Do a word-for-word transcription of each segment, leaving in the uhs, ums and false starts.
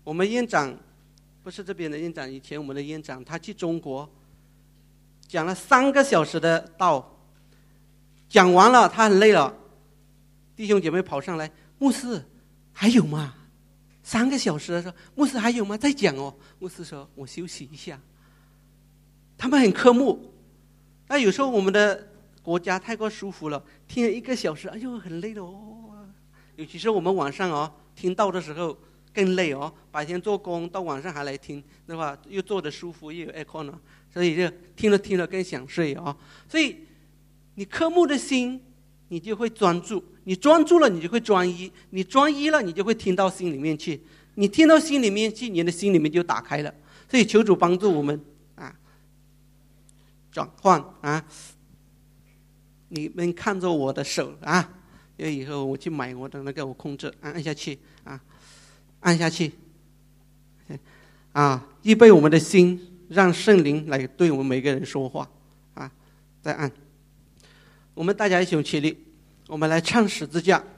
我们院长不是这边的院长，以前我们的院长他去中国讲了三个小时的道，讲完了他很累了，弟兄姐妹跑上来，牧师还有吗？三个小时的时候，牧师还有吗？再讲哦。牧师说我休息一下。他们很科目，那有时候我们的国家太过舒服了，听了一个小时，哎呦很累了哦。尤其是我们晚上哦听道的时候更累哦，白天做工到晚上还来听的话，又坐得舒服又有 aircon 了，所以就听了听了更想睡哦。所以你科目的心你就会专注，你专注了你就会专一，你专一了你就会听到心里面去，你听到心里面去，你的心里面就打开了。所以求主帮助我们啊转换啊。你们看着我的手啊，因为以后我去买我的那个我控制按按下去啊，按下去啊，预备我们的心，让圣灵来对我们每个人说话啊。再按，我们大家一起起立，我们来唱十字架。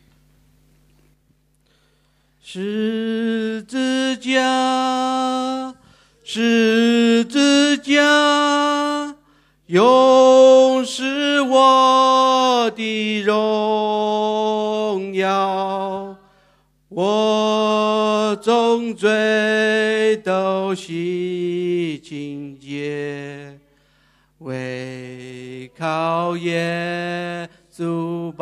十字架，十字架，永是我的荣耀，我众罪都洗净洁，唯靠耶稣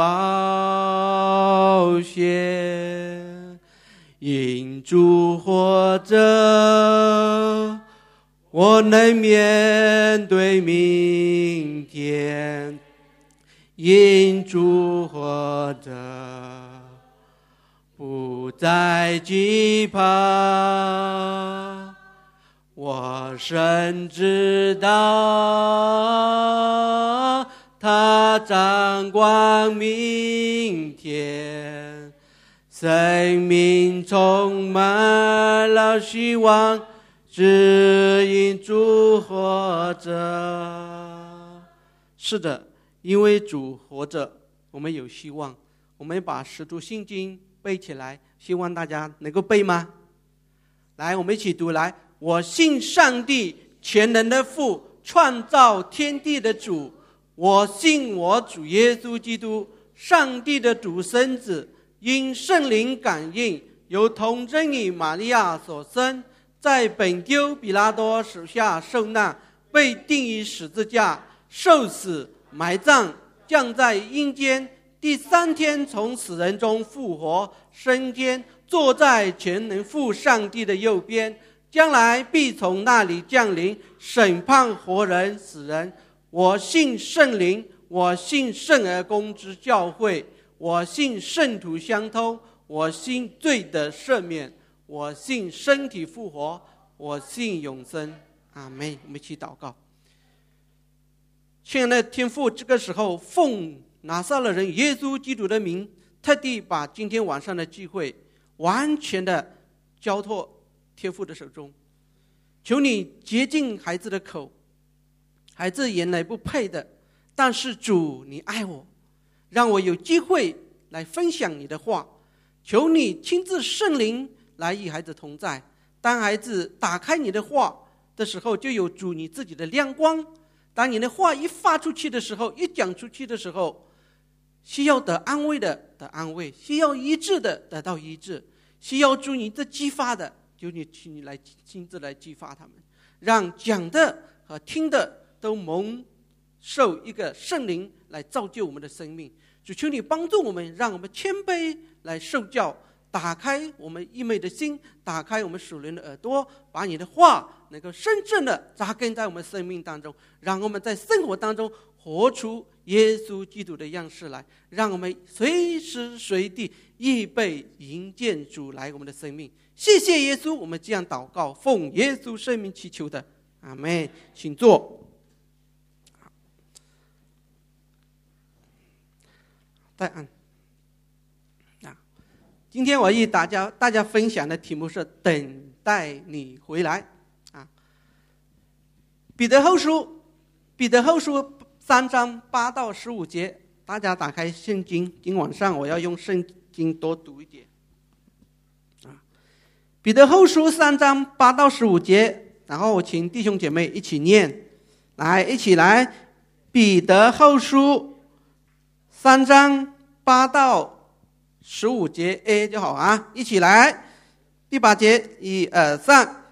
宝血，因主活着，我能面对明天，因主活着，不再惧怕。我深知道他掌管明天，生命充满了希望，只因主活着。是的，因为主活着，我们有希望。我们把使徒信经背起来，希望大家能够背吗？来，我们一起读。来，我信上帝全能的父，创造天地的主。我信我主耶稣基督，上帝的独生子，因圣灵感应，由童贞女玛利亚所生，在本丢比拉多手下受难，被钉于十字架，受死，埋葬，降在阴间，第三天从死人中复活，升天，坐在全能父上帝的右边，将来必从那里降临，审判活人死人。我信圣灵，我信圣而公之教会，我信圣徒相通，我信罪的赦免，我信身体复活，我信永生。阿们。我们一起祷告。亲爱的天父，这个时候奉拿撒勒人耶稣基督的名，特地把今天晚上的聚会完全的交托天父的手中，求你洁净孩子的口，孩子原来不配的，但是主你爱我，让我有机会来分享你的话。求你亲自圣灵来与孩子同在，当孩子打开你的话的时候，就有主你自己的亮光。当你的话一发出去的时候，一讲出去的时候，需要得安慰的得安慰，需要医治的得到医治，需要主你的激发的，就你请你来亲自来激发他们，让讲的和听的都蒙受一个圣灵来造就我们的生命。主求你帮助我们，让我们谦卑来受教，打开我们愚昧的心，打开我们属灵的耳朵，把你的话能够深正的扎根在我们生命当中，让我们在生活当中活出耶稣基督的样式来，让我们随时随地预备迎接主来我们的生命。谢谢耶稣，我们这样祷告，奉耶稣圣名祈求的，阿们。请坐。再按啊，今天我与大家大家分享的题目是等待你回来啊。彼得后书，彼得后书三章八到十五节，大家打开圣经，今晚上我要用圣经多读一点啊。 彼得后书三章八到十五节，然后我请弟兄姐妹一起念，来，一起来。彼得后书三章八到十五节 A 就好啊，一起来。第八节，一二三。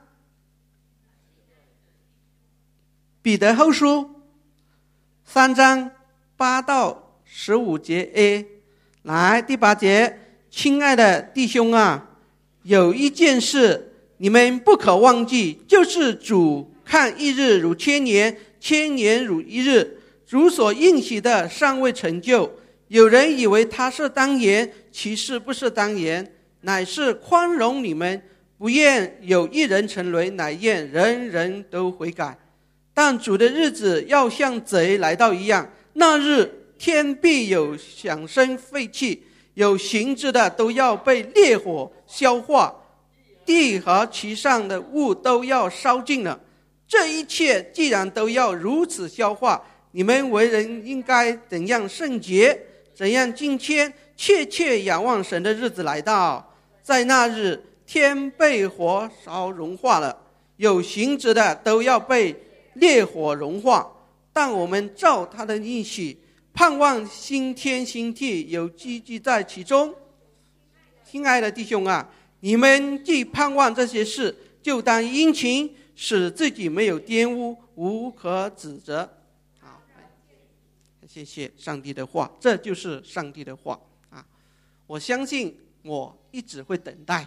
彼得后书三章八到十五节 A， 来，第八节，亲爱的弟兄啊，有一件事你们不可忘记，就是主看一日如千年，千年如一日。主所应许的尚未成就，有人以为他是当言，其实不是当言，乃是宽容你们，不愿有一人沉沦，乃愿人人都悔改。但主的日子要像贼来到一样，那日天必有响声废气，有形质的都要被烈火消化，地和其上的物都要烧尽了。这一切既然都要如此消化，你们为人应该怎样圣洁，怎样敬虔，切切仰望神的日子来到。在那日，天被火烧融化了，有形质的都要被烈火融化。但我们照他的应许，盼望新天新地，有基居在其中。亲爱的弟兄啊，你们既盼望这些事，就当殷勤，使自己没有玷污，无可指责。好，谢谢上帝的话，这就是上帝的话啊！我相信我一直会等待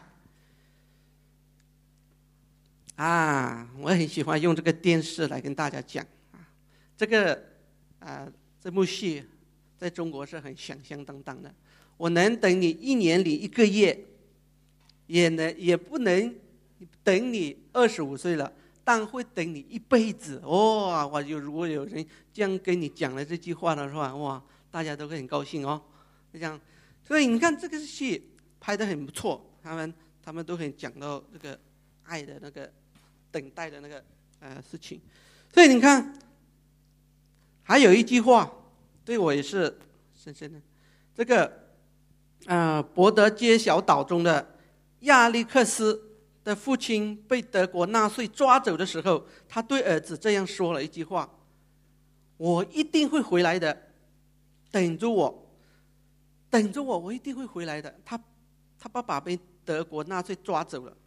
啊！我很喜欢用这个电视来跟大家讲啊，这个啊，这部戏在中国是很响响当当的。我能等你一年里一个月，也能也不能等你二十五岁了，但会等你一辈子。哇、哦！我有如果有人这样跟你讲了这句话的话，哇，大家都会很高兴哦。这样，所以你看这个戏拍得很不错，他们他们都很讲到这个爱的那个等待的那个呃事情。所以你看，还有一句话对我也是深深的，这个呃博德街小岛中的亚历克斯的父亲被德国纳粹抓走的时候，他对儿子这样说了一句话：我一定会回来的，等着我，等着我，我一定会回来的。他他爸爸被德国纳粹抓走了，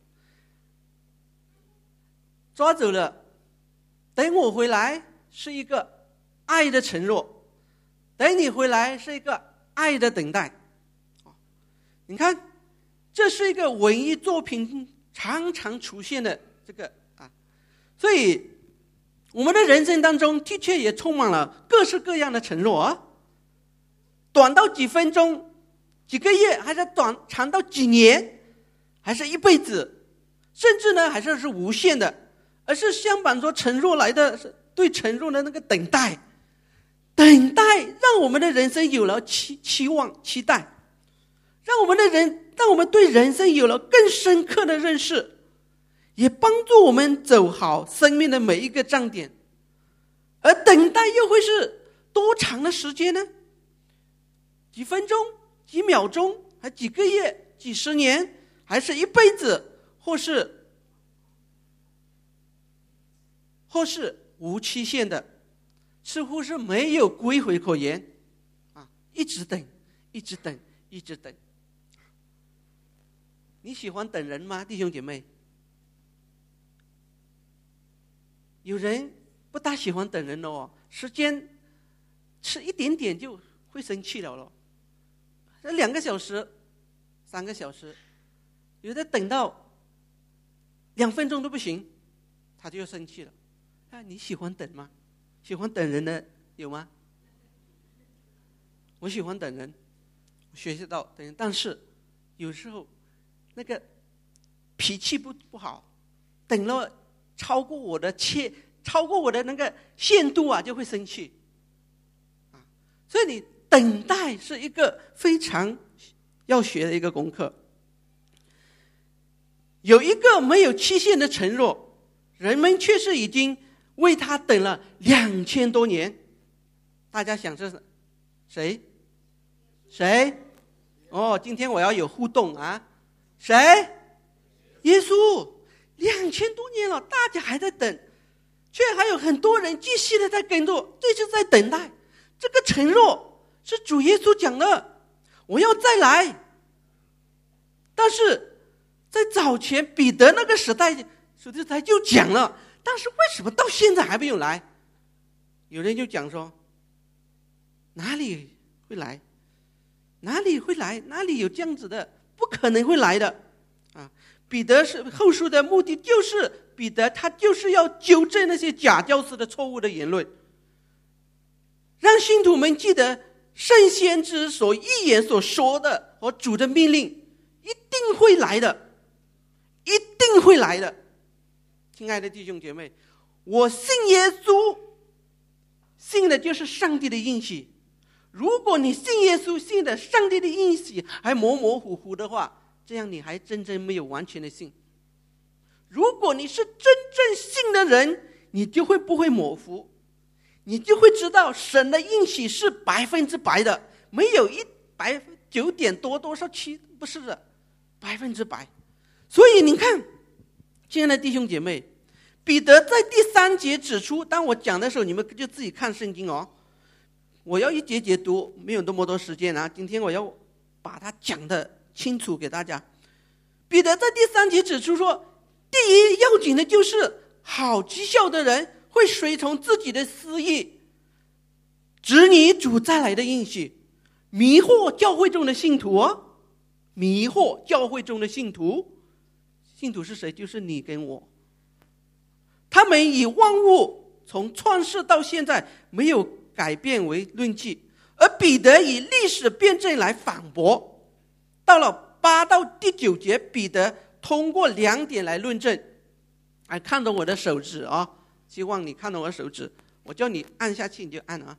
抓走了，等我回来是一个爱的承诺，等你回来是一个爱的等待。你看，这是一个文艺作品常常出现的这个啊，所以我们的人生当中的确也充满了各式各样的承诺啊，短到几分钟、几个月，还是短长到几年，还是一辈子，甚至呢还是是无限的，而是相反说承诺来的是对承诺的那个等待，等待让我们的人生有了期期望、期待。让我们的人，让我们对人生有了更深刻的认识，也帮助我们走好生命的每一个站点。而等待又会是多长的时间呢？几分钟、几秒钟，还几个月、几十年，还是一辈子，或是或是无期限的，似乎是没有归回可言啊！一直等，一直等，一直等。你喜欢等人吗，弟兄姐妹？有人不大喜欢等人的哦，时间迟一点点就会生气了咯。两个小时、三个小时，有的等到两分钟都不行，他就生气了。啊，你喜欢等吗？喜欢等人的有吗？我喜欢等人，学习到等人，但是有时候那个脾气不不好，等了超过我的切，超过我的那个限度啊，就会生气啊。所以你等待是一个非常要学的一个功课。有一个没有期限的承诺，人们却是已经为他等了两千多年。大家想是谁？谁？哦，今天我要有互动啊！谁？ 耶稣，两千多年了，大家还在等，却还有很多人继续的在跟着，这就是在等待。这个承诺是主耶稣讲的，我要再来。但是在早前彼得那个时代，主耶稣就讲了，但是为什么到现在还没有来？有人就讲说，哪里会来？哪里会来？哪里有这样子的？不可能会来的啊！彼得是后书的目的，就是彼得他就是要纠正那些假教师的错误的言论，让信徒们记得圣先知所预言所说的和主的命令一定会来的，一定会来的。亲爱的弟兄姐妹，我信耶稣，信的就是上帝的应许。如果你信耶稣，信的上帝的应许还模模糊糊的话，这样你还真正没有完全的信。如果你是真正信的人，你就会不会模糊，你就会知道神的应许是百分之百的，没有一百九点多多少七，不是的，百分之百。所以你看，亲爱的弟兄姐妹，彼得在第三节指出，当我讲的时候，你们就自己看圣经哦。我要一节节读，没有那么多时间啊。今天我要把它讲得清楚给大家。彼得在第三节指出说，第一要紧的就是好绩效的人会随从自己的私意，执你主再来的应许，迷惑教会中的信徒哦，迷惑教会中的信徒。信徒是谁？就是你跟我。他们以万物从创世到现在没有改变为论据，而彼得以历史辩证来反驳。到了八到第九节，彼得通过两点来论证。哎，看到我的手指啊，希望你看到我的手指，我叫你按下去你就按啊。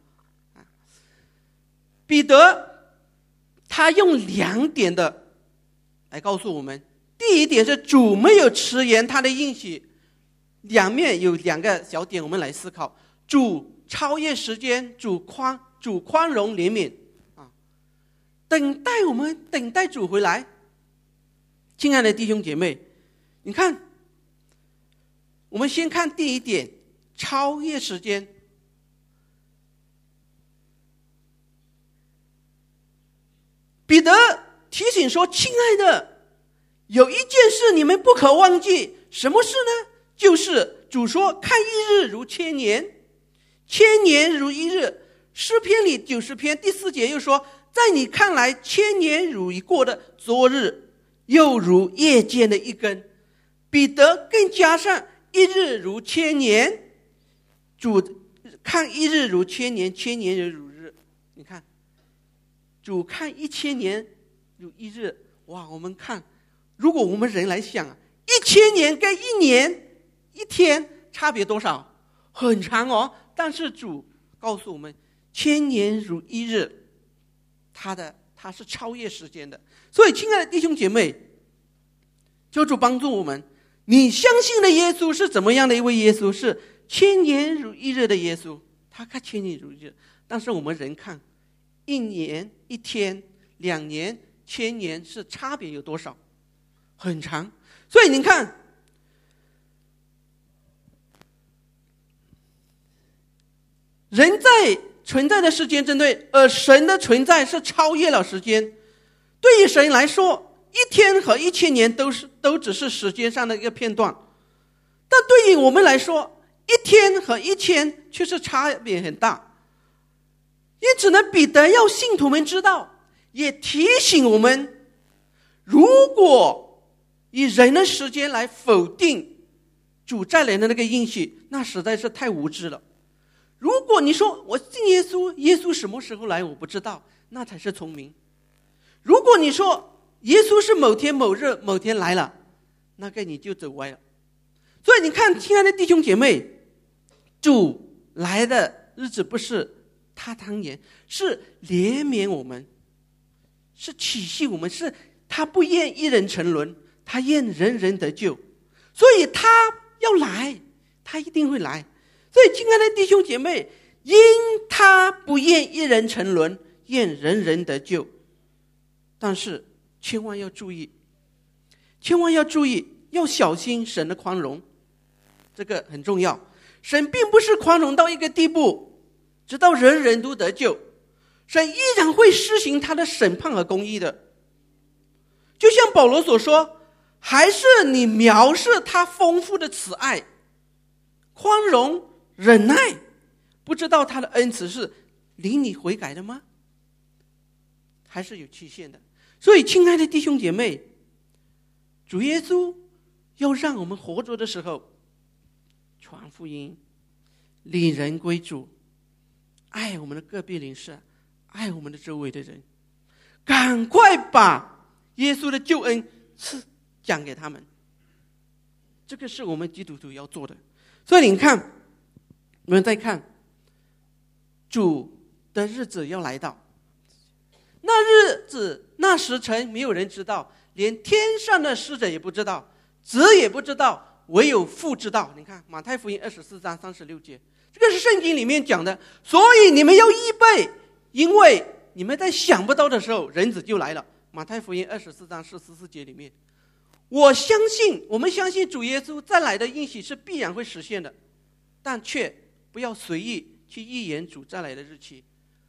彼得他用两点的来告诉我们，第一点是主没有迟延他的应许，两面有两个小点我们来思考。主超越时间，主宽主宽容怜悯啊，等待我们等待主回来。亲爱的弟兄姐妹，你看，我们先看第一点，超越时间。彼得提醒说，亲爱的，有一件事你们不可忘记，什么事呢？就是主说，看一日如千年，千年如一日。诗篇里九十篇第四节又说，在你看来千年如一过的昨日，又如夜间的一更。彼得更加上一日如千年，主看一日如千年，千年如日。你看，主看一千年如一日。哇，我们看，如果我们人来想啊，一千年跟一年一天差别多少？很长哦。但是主告诉我们，千年如一日，他的他是超越时间的。所以亲爱的弟兄姐妹，求主帮助我们，你相信的耶稣是怎么样的一位耶稣？是千年如一日的耶稣，他看千年如一日。但是我们人看一年一天两年千年是差别有多少？很长。所以你看，人在存在的时间针对，而神的存在是超越了时间。对于神来说，一天和一千年都是都只是时间上的一个片段，但对于我们来说，一天和一千却是差别很大。因此呢，彼得要信徒们知道，也提醒我们，如果以人的时间来否定主再来的那个应许，那实在是太无知了。如果你说我信耶稣，耶稣什么时候来我不知道，那才是聪明。如果你说耶稣是某天某日某天来了，那个你就走歪了。所以你看，亲爱的弟兄姐妹，主来的日子不是他汤圆，是怜悯我们，是启示我们，是他不愿一人沉沦，他愿人人得救。所以他要来，他一定会来。所以亲爱的弟兄姐妹，因他不愿一人沉沦，愿人人得救。但是千万要注意，千万要注意， 要小心神的宽容，这个很重要。神并不是宽容到一个地步，直到人人都得救，神依然会施行他的审判和公义的。就像保罗所说，还是你藐视他丰富的慈爱、宽容、忍耐，不知道他的恩慈是领你悔改的吗？还是有期限的。所以亲爱的弟兄姐妹，主耶稣要让我们活着的时候传福音，领人归主，爱我们的隔壁邻舍，爱我们的周围的人，赶快把耶稣的救恩赐讲给他们。这个是我们基督徒要做的。所以你看，我们再看主的日子要来到，那日子那时辰没有人知道，连天上的使者也不知道，子也不知道，唯有父知道。你看马太福音二十四章三十六节，这个是圣经里面讲的。所以你们要预备，因为你们在想不到的时候，人子就来了。马太福音二十四章十四节里面，我相信，我们相信主耶稣再来的应许是必然会实现的，但却不要随意去预言主再来的日期。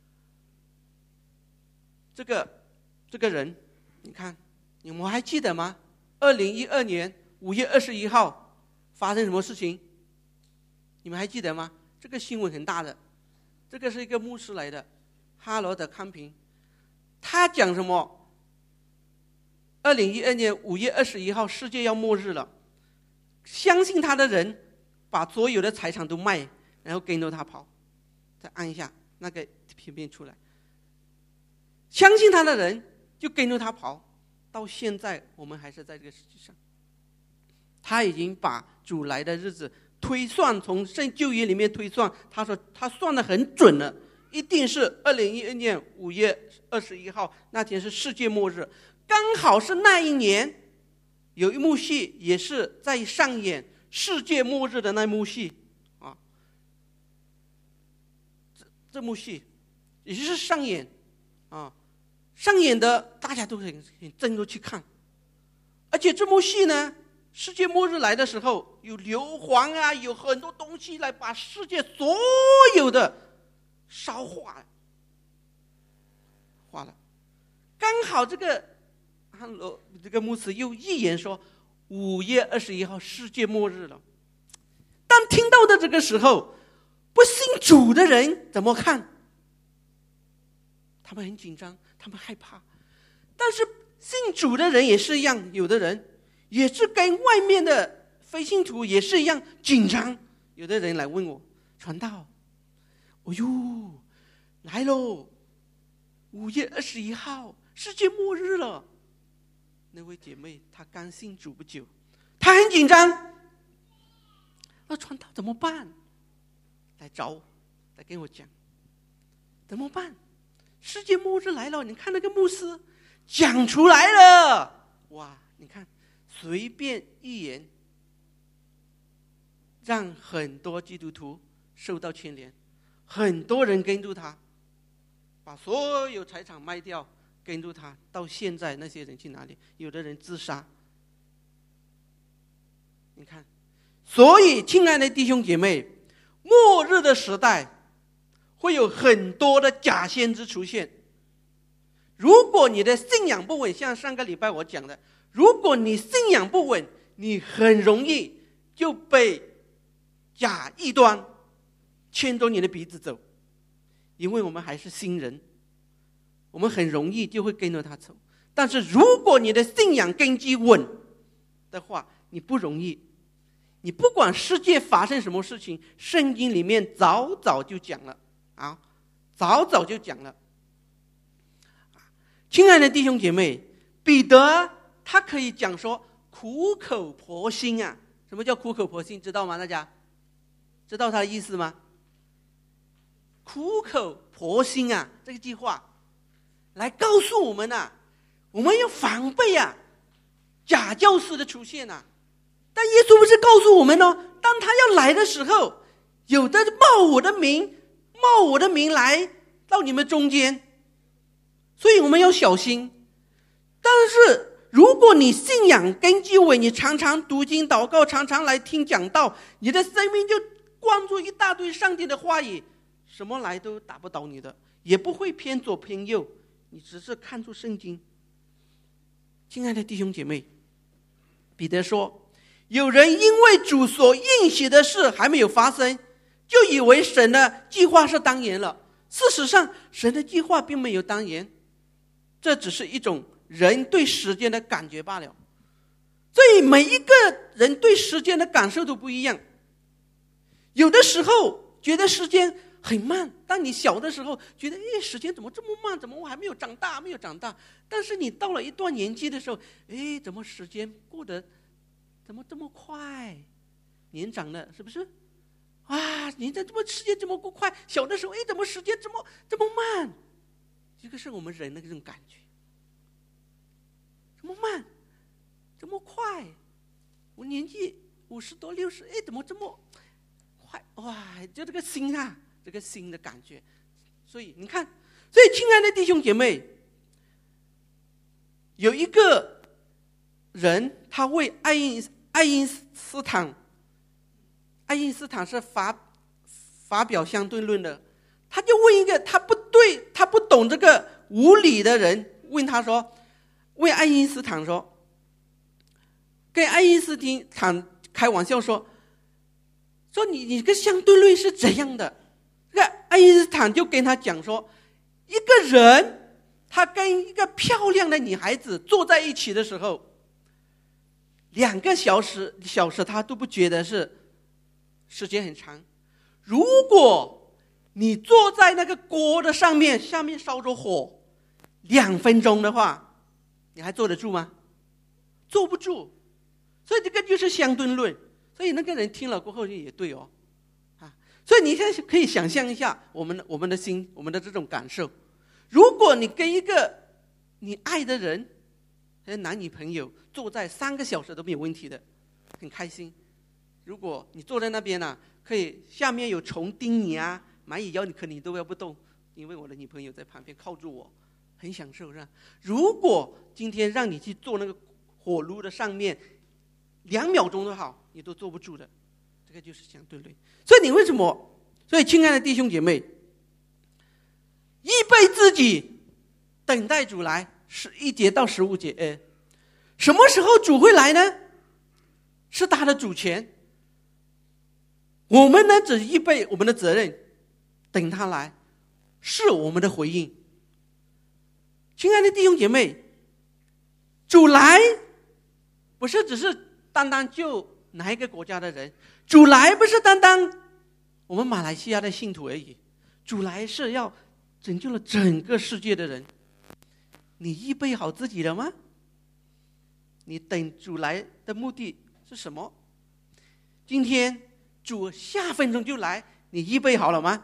这个这个人，你看，你们还记得吗？二零一二年五月二十一号发生什么事情？你们还记得吗？这个新闻很大的，这个是一个牧师来的，哈罗德康平，他讲什么？二零一二年五月二十一号，世界要末日了，相信他的人把所有的财产都卖，然后跟着他跑。再按一下那个片片出来，相信他的人就跟着他跑，到现在我们还是在这个世界上。他已经把主来的日子推算，从圣旧约里面推算，他说他算得很准了，一定是二零一二年五月二十一号那天是世界末日，刚好是那一年有一幕戏也是在上演世界末日的那幕戏啊，这这幕戏也就是上演啊，上演的大家都很很争着去看，而且这幕戏呢，世界末日来的时候，有硫磺啊，有很多东西来把世界所有的烧化了，化了。刚好这个这个牧师又预言说，五月二十一号世界末日了。当听到的这个时候，不信主的人怎么看？他们很紧张，他们害怕。但是信主的人也是一样，有的人也是跟外面的非信徒也是一样紧张。有的人来问我，传道，哎呦，来喽，五月二十一号世界末日了。那位姐妹她刚信主不久，她很紧张，那传道怎么办？来找我，来跟我讲怎么办？世界末日来了，你看那个牧师讲出来了，哇，你看随便预言，让很多基督徒受到牵连，很多人跟着他，把所有财产卖掉跟着他，到现在那些人去哪里？有的人自杀。你看，所以亲爱的弟兄姐妹，末日的时代会有很多的假先知出现。如果你的信仰不稳，像上个礼拜我讲的，如果你信仰不稳，你很容易就被假异端牵着你的鼻子走，因为我们还是新人，我们很容易就会跟着他走。但是如果你的信仰根基稳的话，你不容易。你不管世界发生什么事情，圣经里面早早就讲了啊，早早就讲了。亲爱的弟兄姐妹，彼得他可以讲说苦口婆心啊。什么叫苦口婆心？知道吗？大家知道他的意思吗？苦口婆心啊，这句话来告诉我们啊，我们要防备啊假教师的出现啊。但耶稣不是告诉我们哦，当他要来的时候，有的冒我的名，冒我的名来到你们中间，所以我们要小心。但是如果你信仰根基稳，你常常读经祷告，常常来听讲道，你的生命就灌注一大堆上帝的话语，什么来都打不倒你的，也不会偏左偏右，你只是看出圣经。亲爱的弟兄姐妹，彼得说，有人因为主所应许的事还没有发生，就以为神的计划是当延了。事实上，神的计划并没有当延，这只是一种人对时间的感觉罢了。所以每一个人对时间的感受都不一样。有的时候觉得时间很慢，当你小的时候觉得，哎，时间怎么这么慢？怎么我还没有长大？没有长大。但是你到了一段年纪的时候，哎，怎么时间过得怎么这么快？年长了，是不是？啊，你这怎么时间这么过快？小的时候，哎，怎么时间这么这么慢？这个是我们人的这种感觉。这么慢，这么快？我年纪五十多、六十，哎，怎么这么快？哇，就这个心啊，这个心的感觉。所以你看，所以亲爱的弟兄姐妹，有一个人，他为爱因爱因斯坦。爱因斯坦是发发表相对论的，他就问一个他不对他不懂这个物理的人，问他说，问爱因斯坦说，跟爱因斯坦开玩笑说，说你你这个相对论是怎样的？这个爱因斯坦就跟他讲说，一个人他跟一个漂亮的女孩子坐在一起的时候，两个小时小时他都不觉得是时间很长。如果你坐在那个锅的上面，下面烧着火两分钟的话，你还坐得住吗？坐不住。所以这个就是相对论。所以那个人听了过后也对哦，啊，所以你现在可以想象一下我们我们的心，我们的这种感受。如果你跟一个你爱的人，男女朋友坐在三个小时都没有问题的，很开心。如果你坐在那边啊，可以下面有虫叮你啊，蚂蚁咬你，可你都要不动，因为我的女朋友在旁边靠住我，很享受是吧？如果今天让你去坐那个火炉的上面，两秒钟都好，你都坐不住的，这个就是相对论。所以你为什么？所以亲爱的弟兄姐妹，预备自己，等待主来，十一节到十五节。呃，什么时候主会来呢？是他的主权。我们呢，只预备我们的责任，等他来，是我们的回应。亲爱的弟兄姐妹，主来不是只是单单救哪一个国家的人，主来不是单单我们马来西亚的信徒而已，主来是要拯救了整个世界的人。你预备好自己了吗？你等主来的目的是什么？今天主下分钟就来，你预备好了吗？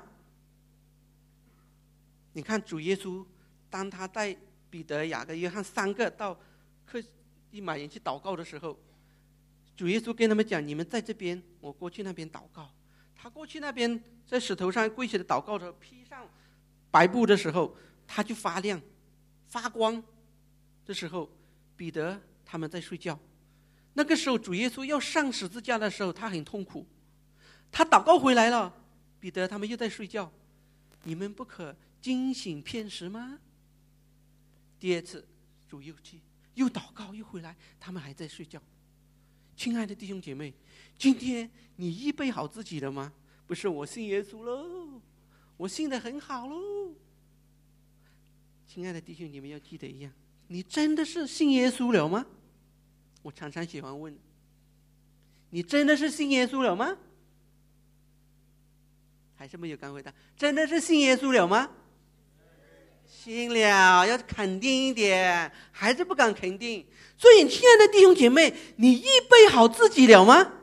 你看主耶稣，当他带彼得、雅各、约翰三个到克西马尼去祷告的时候，主耶稣跟他们讲，你们在这边，我过去那边祷告。他过去那边在石头上跪下的祷告的时候，披上白布的时候，他就发亮发光。这时候彼得他们在睡觉，那个时候主耶稣要上十字架的时候，他很痛苦。他祷告回来了，彼得他们又在睡觉，你们不可惊醒片时吗？第二次主又去又祷告又回来，他们还在睡觉。亲爱的弟兄姐妹，今天你预备好自己了吗？不是我信耶稣喽，我信得很好喽。亲爱的弟兄，你们要记得一样，你真的是信耶稣了吗？我常常喜欢问，你真的是信耶稣了吗？还是没有敢回答，真的是信耶稣了吗？信了，要肯定一点，还是不敢肯定。所以亲爱的弟兄姐妹，你预备好自己了吗？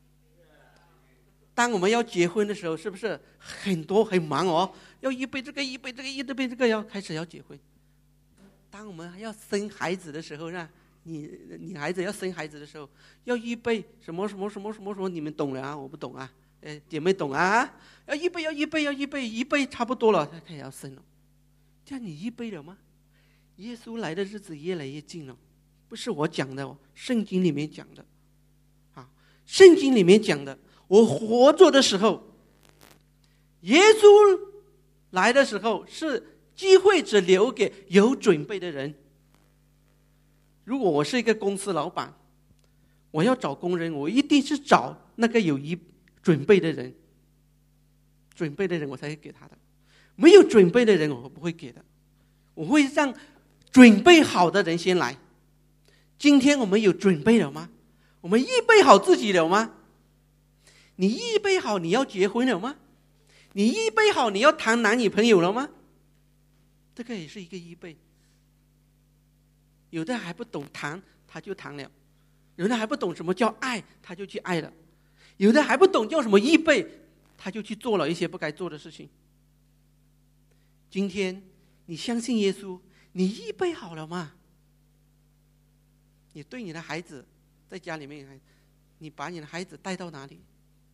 当我们要结婚的时候，是不是很多很忙哦？要预备这个，预备这个，预备这个，要开始要结婚。当我们还要生孩子的时候呢，你女孩子要生孩子的时候，要预备什么什么什么什么什么，你们懂了啊？我不懂啊。呃，姐妹懂啊？要预备，要预备，要预备，预备差不多了，开始要生了。这样你预备了吗？耶稣来的日子越来越近了，不不是我讲的哦，圣经里面讲的啊，圣经里面讲的，我活着的时候，耶稣来的时候是机会只留给有准备的人。如果我是一个公司老板，我要找工人，我一定是找那个有一准备的人，准备的人我才会给他的，没有准备的人我不会给的，我会让准备好的人先来。今天我们有准备了吗？我们预备好自己了吗？你预备好你要结婚了吗？你预备好你要谈男女朋友了吗？这个也是一个预备。有的还不懂谈，他就谈了；有的还不懂什么叫爱，他就去爱了；有的还不懂叫什么预备，他就去做了一些不该做的事情。今天你相信耶稣，你预备好了吗？你对你的孩子，在家里面，你把你的孩子带到哪里？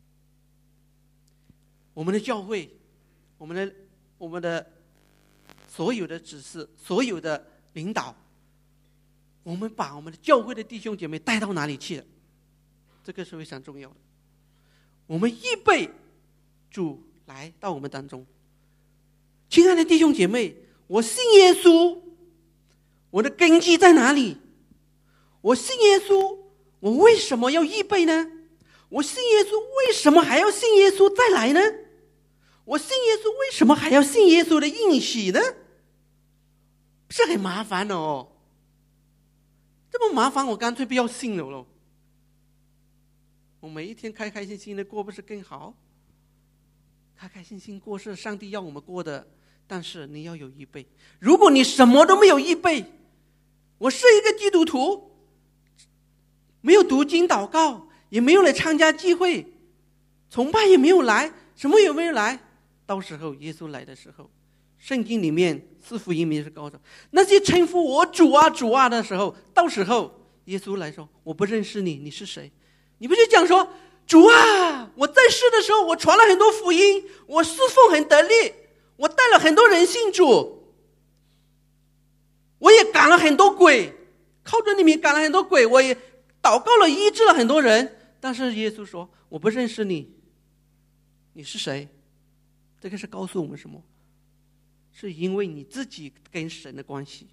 我们的教会，我们的我们的所有的指示，所有的领导，我们把我们的教会的弟兄姐妹带到哪里去了？这个是非常重要的。我们预备主来到我们当中。亲爱的弟兄姐妹，我信耶稣，我的根基在哪里？我信耶稣，我为什么要预备呢？我信耶稣，为什么还要信耶稣再来呢？我信耶稣，为什么还要信耶稣的应许呢？不是很麻烦哦。这么麻烦，我干脆不要信了咯。我每一天开开心心的过，不是更好？开开心心过是上帝要我们过的，但是你要有预备。如果你什么都没有预备，我是一个基督徒，没有读经祷告，也没有来参加聚会，崇拜也没有来，什么也没有来，到时候耶稣来的时候，圣经里面四福音里面是告诉那些称呼我主啊主啊的时候，到时候耶稣来说，我不认识你，你是谁？你不是讲说，主啊，我在世的时候我传了很多福音，我侍奉很得力，我带了很多人信主，我也赶了很多鬼，靠着你们赶了很多鬼，我也祷告了医治了很多人，但是耶稣说我不认识你，你是谁？这个是告诉我们什么？是因为你自己跟神的关系。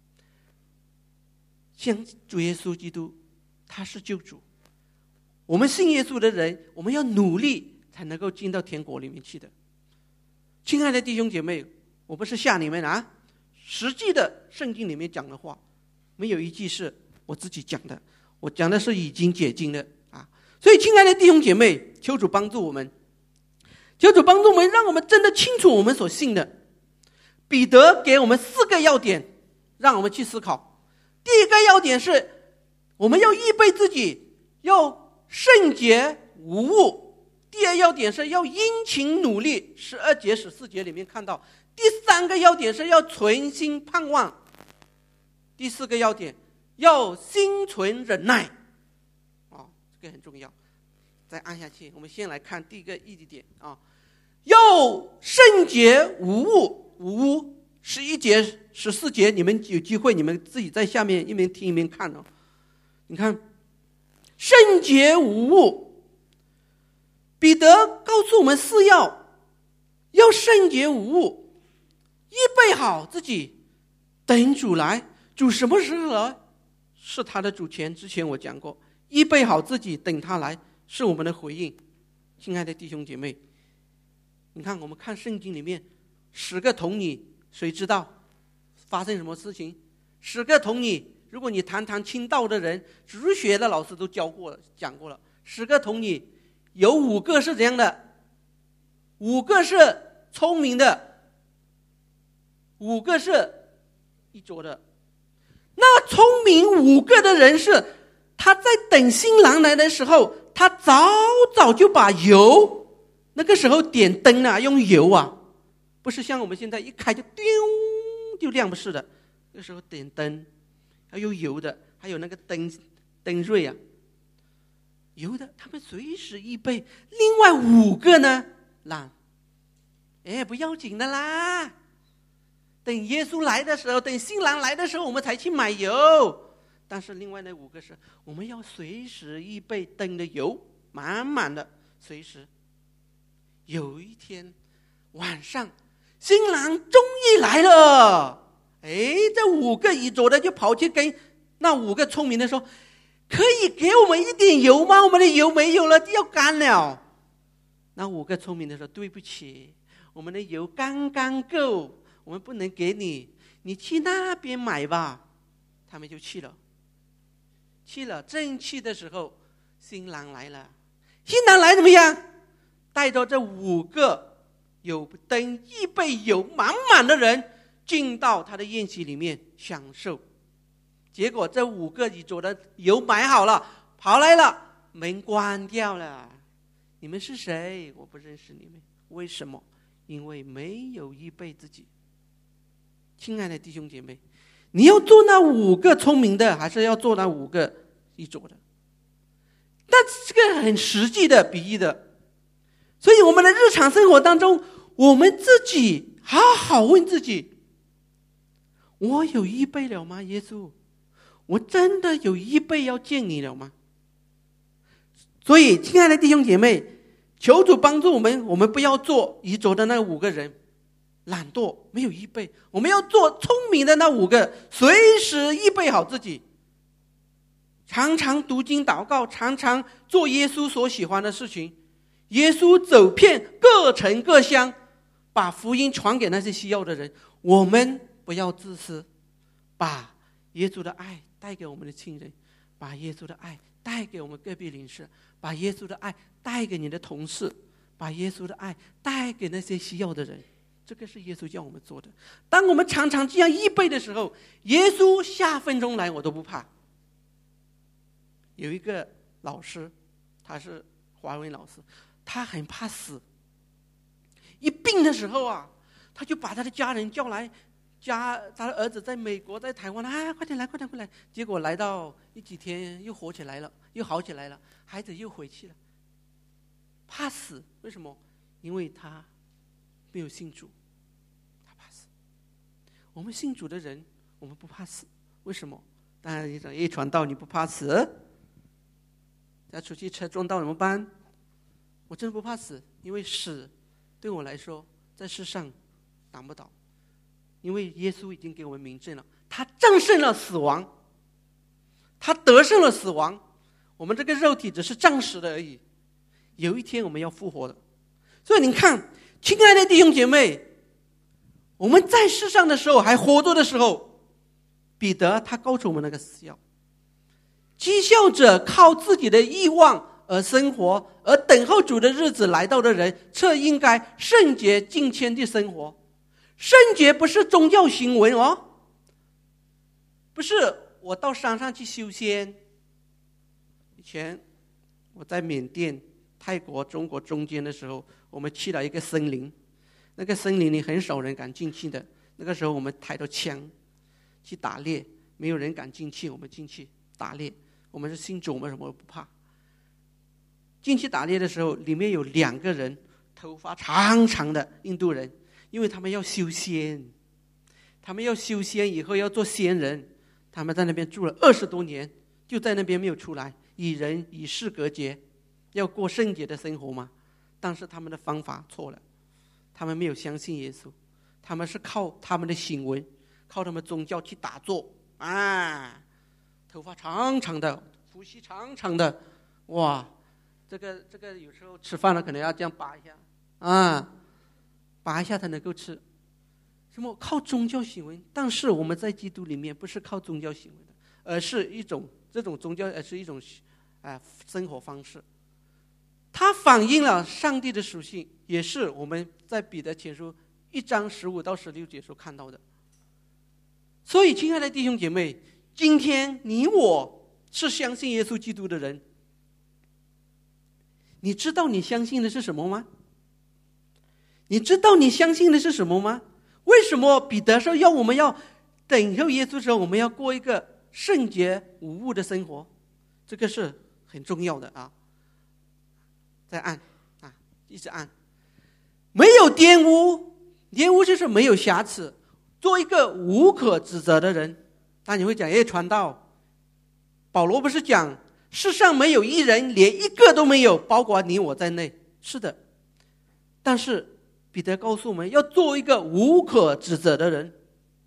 像主耶稣基督，他是救主，我们信耶稣的人，我们要努力才能够进到天国里面去的。亲爱的弟兄姐妹，我不是吓你们啊，实际的圣经里面讲的话，没有一句是我自己讲的，我讲的是已经解经的啊。所以亲爱的弟兄姐妹，求主帮助我们，求主帮助我们，让我们真的清楚我们所信的。彼得给我们四个要点，让我们去思考。第一个要点是，我们要预备自己，要圣洁无误。第二要点是要殷勤努力，十二节十四节里面看到。第三个要点是要存心盼望。第四个要点要心存忍耐。哦，这个很重要。再按下去，我们先来看第一个意点啊，要圣洁无误。无污，十一节十四节，你们有机会你们自己在下面一边听一边看哦。你看，圣洁无误，彼得告诉我们四要，要圣洁无误，预备好自己，等主来。主什么时候来？是他的主权。之前我讲过，预备好自己等他来，是我们的回应。亲爱的弟兄姐妹，你看我们看圣经里面十个童女，谁知道发生什么事情？十个童女，如果你堂堂清道的人，儒学的老师都教过了讲过了，十个童女有五个是怎样的？五个是聪明的，五个是一拙的。那聪明五个的人是他在等新郎来的时候，他早早就把油，那个时候点灯啊用油啊，不是像我们现在一开就丢就亮，不是的，那时候点灯还有油的，还有那个灯灯锐啊，油的他们随时预备。另外五个呢懒，哎，不要紧的啦，等耶稣来的时候，等新郎来的时候我们才去买油， 但是另外那五个是我们要随时预备灯的油，满满的，随时。有一天晚上，新郎终于来了，哎，这五个愚拙的就跑去跟那五个聪明的说，可以给我们一点油吗？我们的油没有了，要干了。那五个聪明的说，对不起，我们的油刚刚够，我们不能给你，你去那边买吧。他们就去了。去了，正去的时候，新郎来了。新郎来怎么样？带着这五个有灯预备油满满的人进到他的宴席里面享受。结果这五个愚拙的油买好了，跑来了，门关掉了。你们是谁？我不认识你们。为什么？因为没有预备自己。亲爱的弟兄姐妹，你要做那五个聪明的，还是要做那五个愚拙的？那这个很实际的比喻的。所以我们的日常生活当中，我们自己好好问自己，我有预备了吗？耶稣，我真的有预备要见你了吗？所以亲爱的弟兄姐妹，求主帮助我们，我们不要做愚拙的那五个人，懒惰没有预备，我们要做聪明的那五个，随时预备好自己，常常读经祷告，常常做耶稣所喜欢的事情。耶稣走遍各城各乡，把福音传给那些需要的人。我们不要自私，把耶稣的爱带给我们的亲人，把耶稣的爱带给我们隔壁邻舍，把耶稣的爱带给你的同事，把耶稣的爱带给那些需要的人。这个是耶稣叫我们做的。当我们常常这样预备的时候，耶稣下分钟来我都不怕。有一个老师，他是华文老师，他很怕死。一病的时候啊，他就把他的家人叫来，家他的儿子在美国在台湾，啊，快点来快点快来。结果来到一几天又活起来了，又好起来了，孩子又回去了。怕死，为什么？因为他没有信主，他怕死。我们信主的人，我们不怕死，为什么？当然一种一传道你不怕死，要出去车撞到怎么办？我真的不怕死，因为死对我来说在世上挡不倒，因为耶稣已经给我们明证了，他战胜了死亡，他得胜了死亡，我们这个肉体只是暂时的而已，有一天我们要复活的。所以你看，亲爱的弟兄姐妹，我们在世上的时候还活着的时候，彼得他告诉我们那个死要讥笑者靠自己的欲望而生活，而等候主的日子来到的人，却应该圣洁敬虔的生活。圣洁不是宗教行为哦，不是我到山上去修仙。以前我在缅甸、泰国、中国中间的时候，我们去了一个森林，那个森林里很少人敢进去的。那个时候我们抬着枪去打猎，没有人敢进去，我们进去打猎。我们是信主，我们什么都不怕。进去打猎的时候，里面有两个人，头发长长的印度人，因为他们要修仙，他们要修仙以后要做仙人，他们在那边住了二十多年，就在那边没有出来，与人与世隔绝，要过圣洁的生活嘛。但是他们的方法错了，他们没有相信耶稣，他们是靠他们的行为，靠他们宗教去打坐啊，头发长长的，胡须长长的，哇！这个这个有时候吃饭了可能要这样拔一下啊，拔一下才能够吃。什么靠宗教行为？但是我们在基督里面不是靠宗教行为的，而是一种这种宗教，而是一种啊生活方式。它反映了上帝的属性，也是我们在彼得前书一章十五到十六节所看到的。所以，亲爱的弟兄姐妹，今天你我是相信耶稣基督的人。你知道你相信的是什么吗？你知道你相信的是什么吗？为什么彼得说要我们要等候耶稣的时候，我们要过一个圣洁无误的生活？这个是很重要的啊！再按啊，一直按，没有玷污，玷污就是没有瑕疵，做一个无可指责的人。那你会讲，哎，传道， 保罗不是讲世上没有一人，连一个都没有，包括你我在内。是的，但是彼得告诉我们要做一个无可指责的人。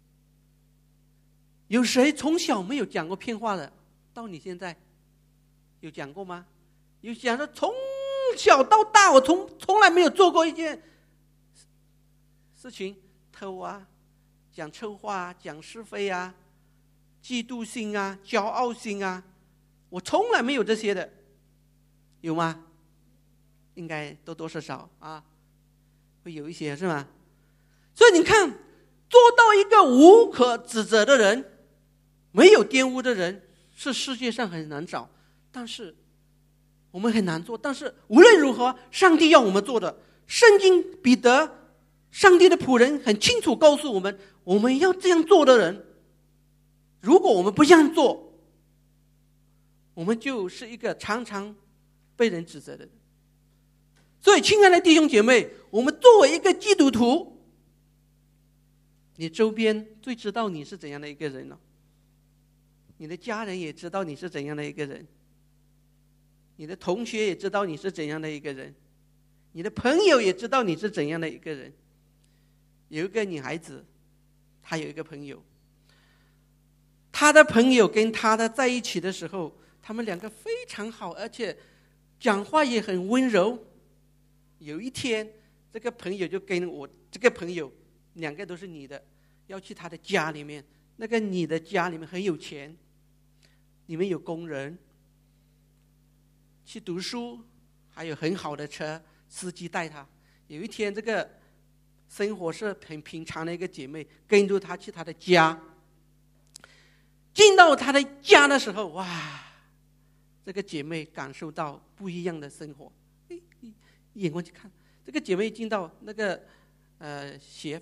有谁从小没有讲过骗话的？到你现在有讲过吗？有讲说从小到大我从从来没有做过一件事情，偷啊，讲臭话啊，讲是非啊，嫉妒心啊，骄傲心啊，我从来没有这些的，有吗？应该多多少少啊，会有一些是吗？所以你看，做到一个无可指责的人，没有玷污的人，是世界上很难找，但是我们很难做。但是无论如何，上帝要我们做的，圣经彼得，上帝的仆人很清楚告诉我们，我们要这样做的人，如果我们不这样做，我们就是一个常常被人指责的人。所以亲爱的弟兄姐妹，我们作为一个基督徒，你周边最知道你是怎样的一个人了，你的家人也知道你是怎样的一个人，你的同学也知道你是怎样的一个人，你的朋友也知道你是怎样的一个人。有一个女孩子，她有一个朋友，她的朋友跟她的在一起的时候，他们两个非常好，而且讲话也很温柔。有一天，这个朋友就跟我这个朋友，两个都是女的，要去他的家里面。那个女的家里面很有钱，里面有工人，去读书，还有很好的车，司机带她。有一天，这个生活是很平常的一个姐妹，跟着她去她的家。进到她的家的时候，哇，这个姐妹感受到不一样的生活。眼光去看，这个姐妹进到那个呃鞋，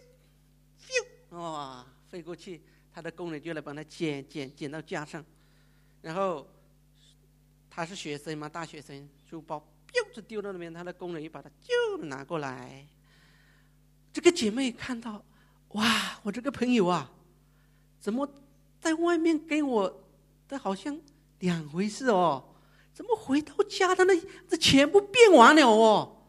哇，飞过去，她的工人就来帮她捡捡捡到架上，然后她是学生嘛，大学生，书包就丢到那边，她的工人又把它就拿过来。这个姐妹看到，哇，我这个朋友啊，怎么在外面跟我的好像两回事哦？怎么回到家他的这全部变完了哦？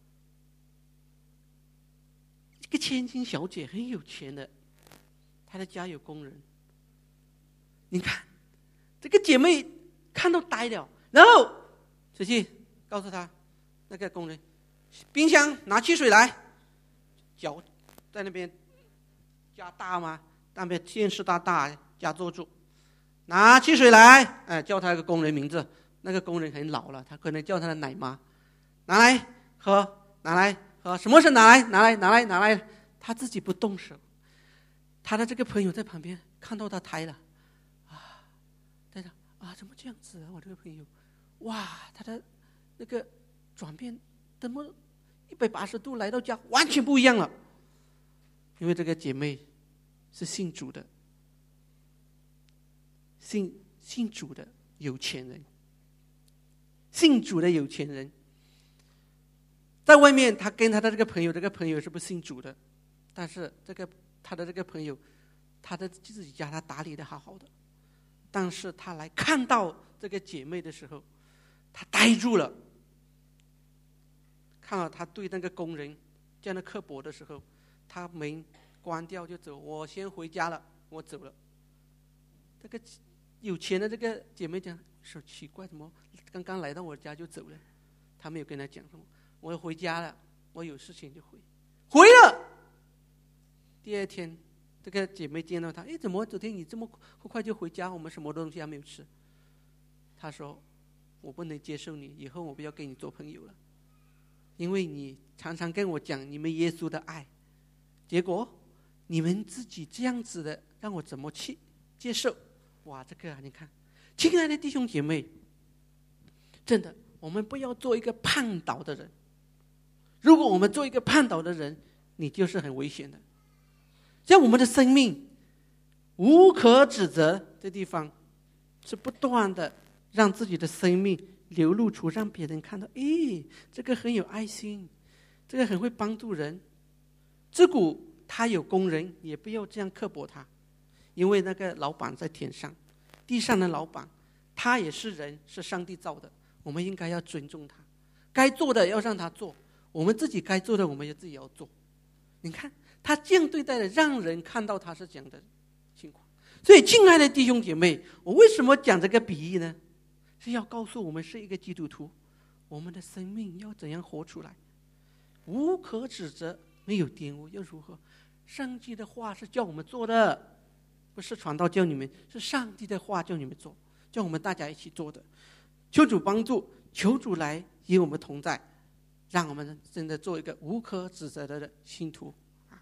这个千金小姐很有钱的，她的家有工人。你看这个姐妹看到呆了，然后仔细告诉她那个工人，冰箱拿汽水来，脚在那边加大吗？那边电视大大加做住，拿汽水来，哎，叫他一个工人名字。那个工人很老了，他可能叫他的奶妈，拿来喝，拿来喝。什么是拿来？拿来，拿来，拿来。他自己不动手，他的这个朋友在旁边看到他呆了，啊，呆了啊，怎么这样子啊？我这个朋友，哇，他的那个转变怎么一百八十度来到家，完全不一样了。因为这个姐妹是信主的，信信主的有钱人。信主的有钱人，在外面他跟他的这个朋友，这个朋友是不信主的，但是这个他的这个朋友，他的自己家他打理的好好的，但是他来看到这个姐妹的时候，他呆住了。看到他对那个工人这样的刻薄的时候，他门关掉就走，我先回家了，我走了。这个有钱的这个姐妹讲，说奇怪，怎么刚刚来到我家就走了？他没有跟他讲什么，我回家了，我有事情就回，回了。第二天，这个姐妹见到他，哎，怎么昨天你这么快就回家？我们什么东西还没有吃？他说，我不能接受你，以后我不要跟你做朋友了，因为你常常跟我讲你们耶稣的爱，结果你们自己这样子的，让我怎么去接受？哇，这个啊，你看，亲爱的弟兄姐妹，真的，我们不要做一个叛倒的人。如果我们做一个叛倒的人，你就是很危险的。像我们的生命无可指责的地方，是不断的让自己的生命流露出，让别人看到，诶，这个很有爱心，这个很会帮助人。自古他有工人，也不要这样刻薄他，因为那个老板在天上，地上的老板他也是人，是上帝造的，我们应该要尊重他，该做的要让他做，我们自己该做的我们也自己要做。你看他这样对待的，让人看到他是这样的情况。所以亲爱的弟兄姐妹，我为什么讲这个比喻呢？是要告诉我们是一个基督徒，我们的生命要怎样活出来，无可指责，没有玷污又如何？上帝的话是叫我们做的，不是传道叫你们，是上帝的话叫你们做，叫我们大家一起做的。求主帮助，求主来与我们同在，让我们真的做一个无可指责的信徒。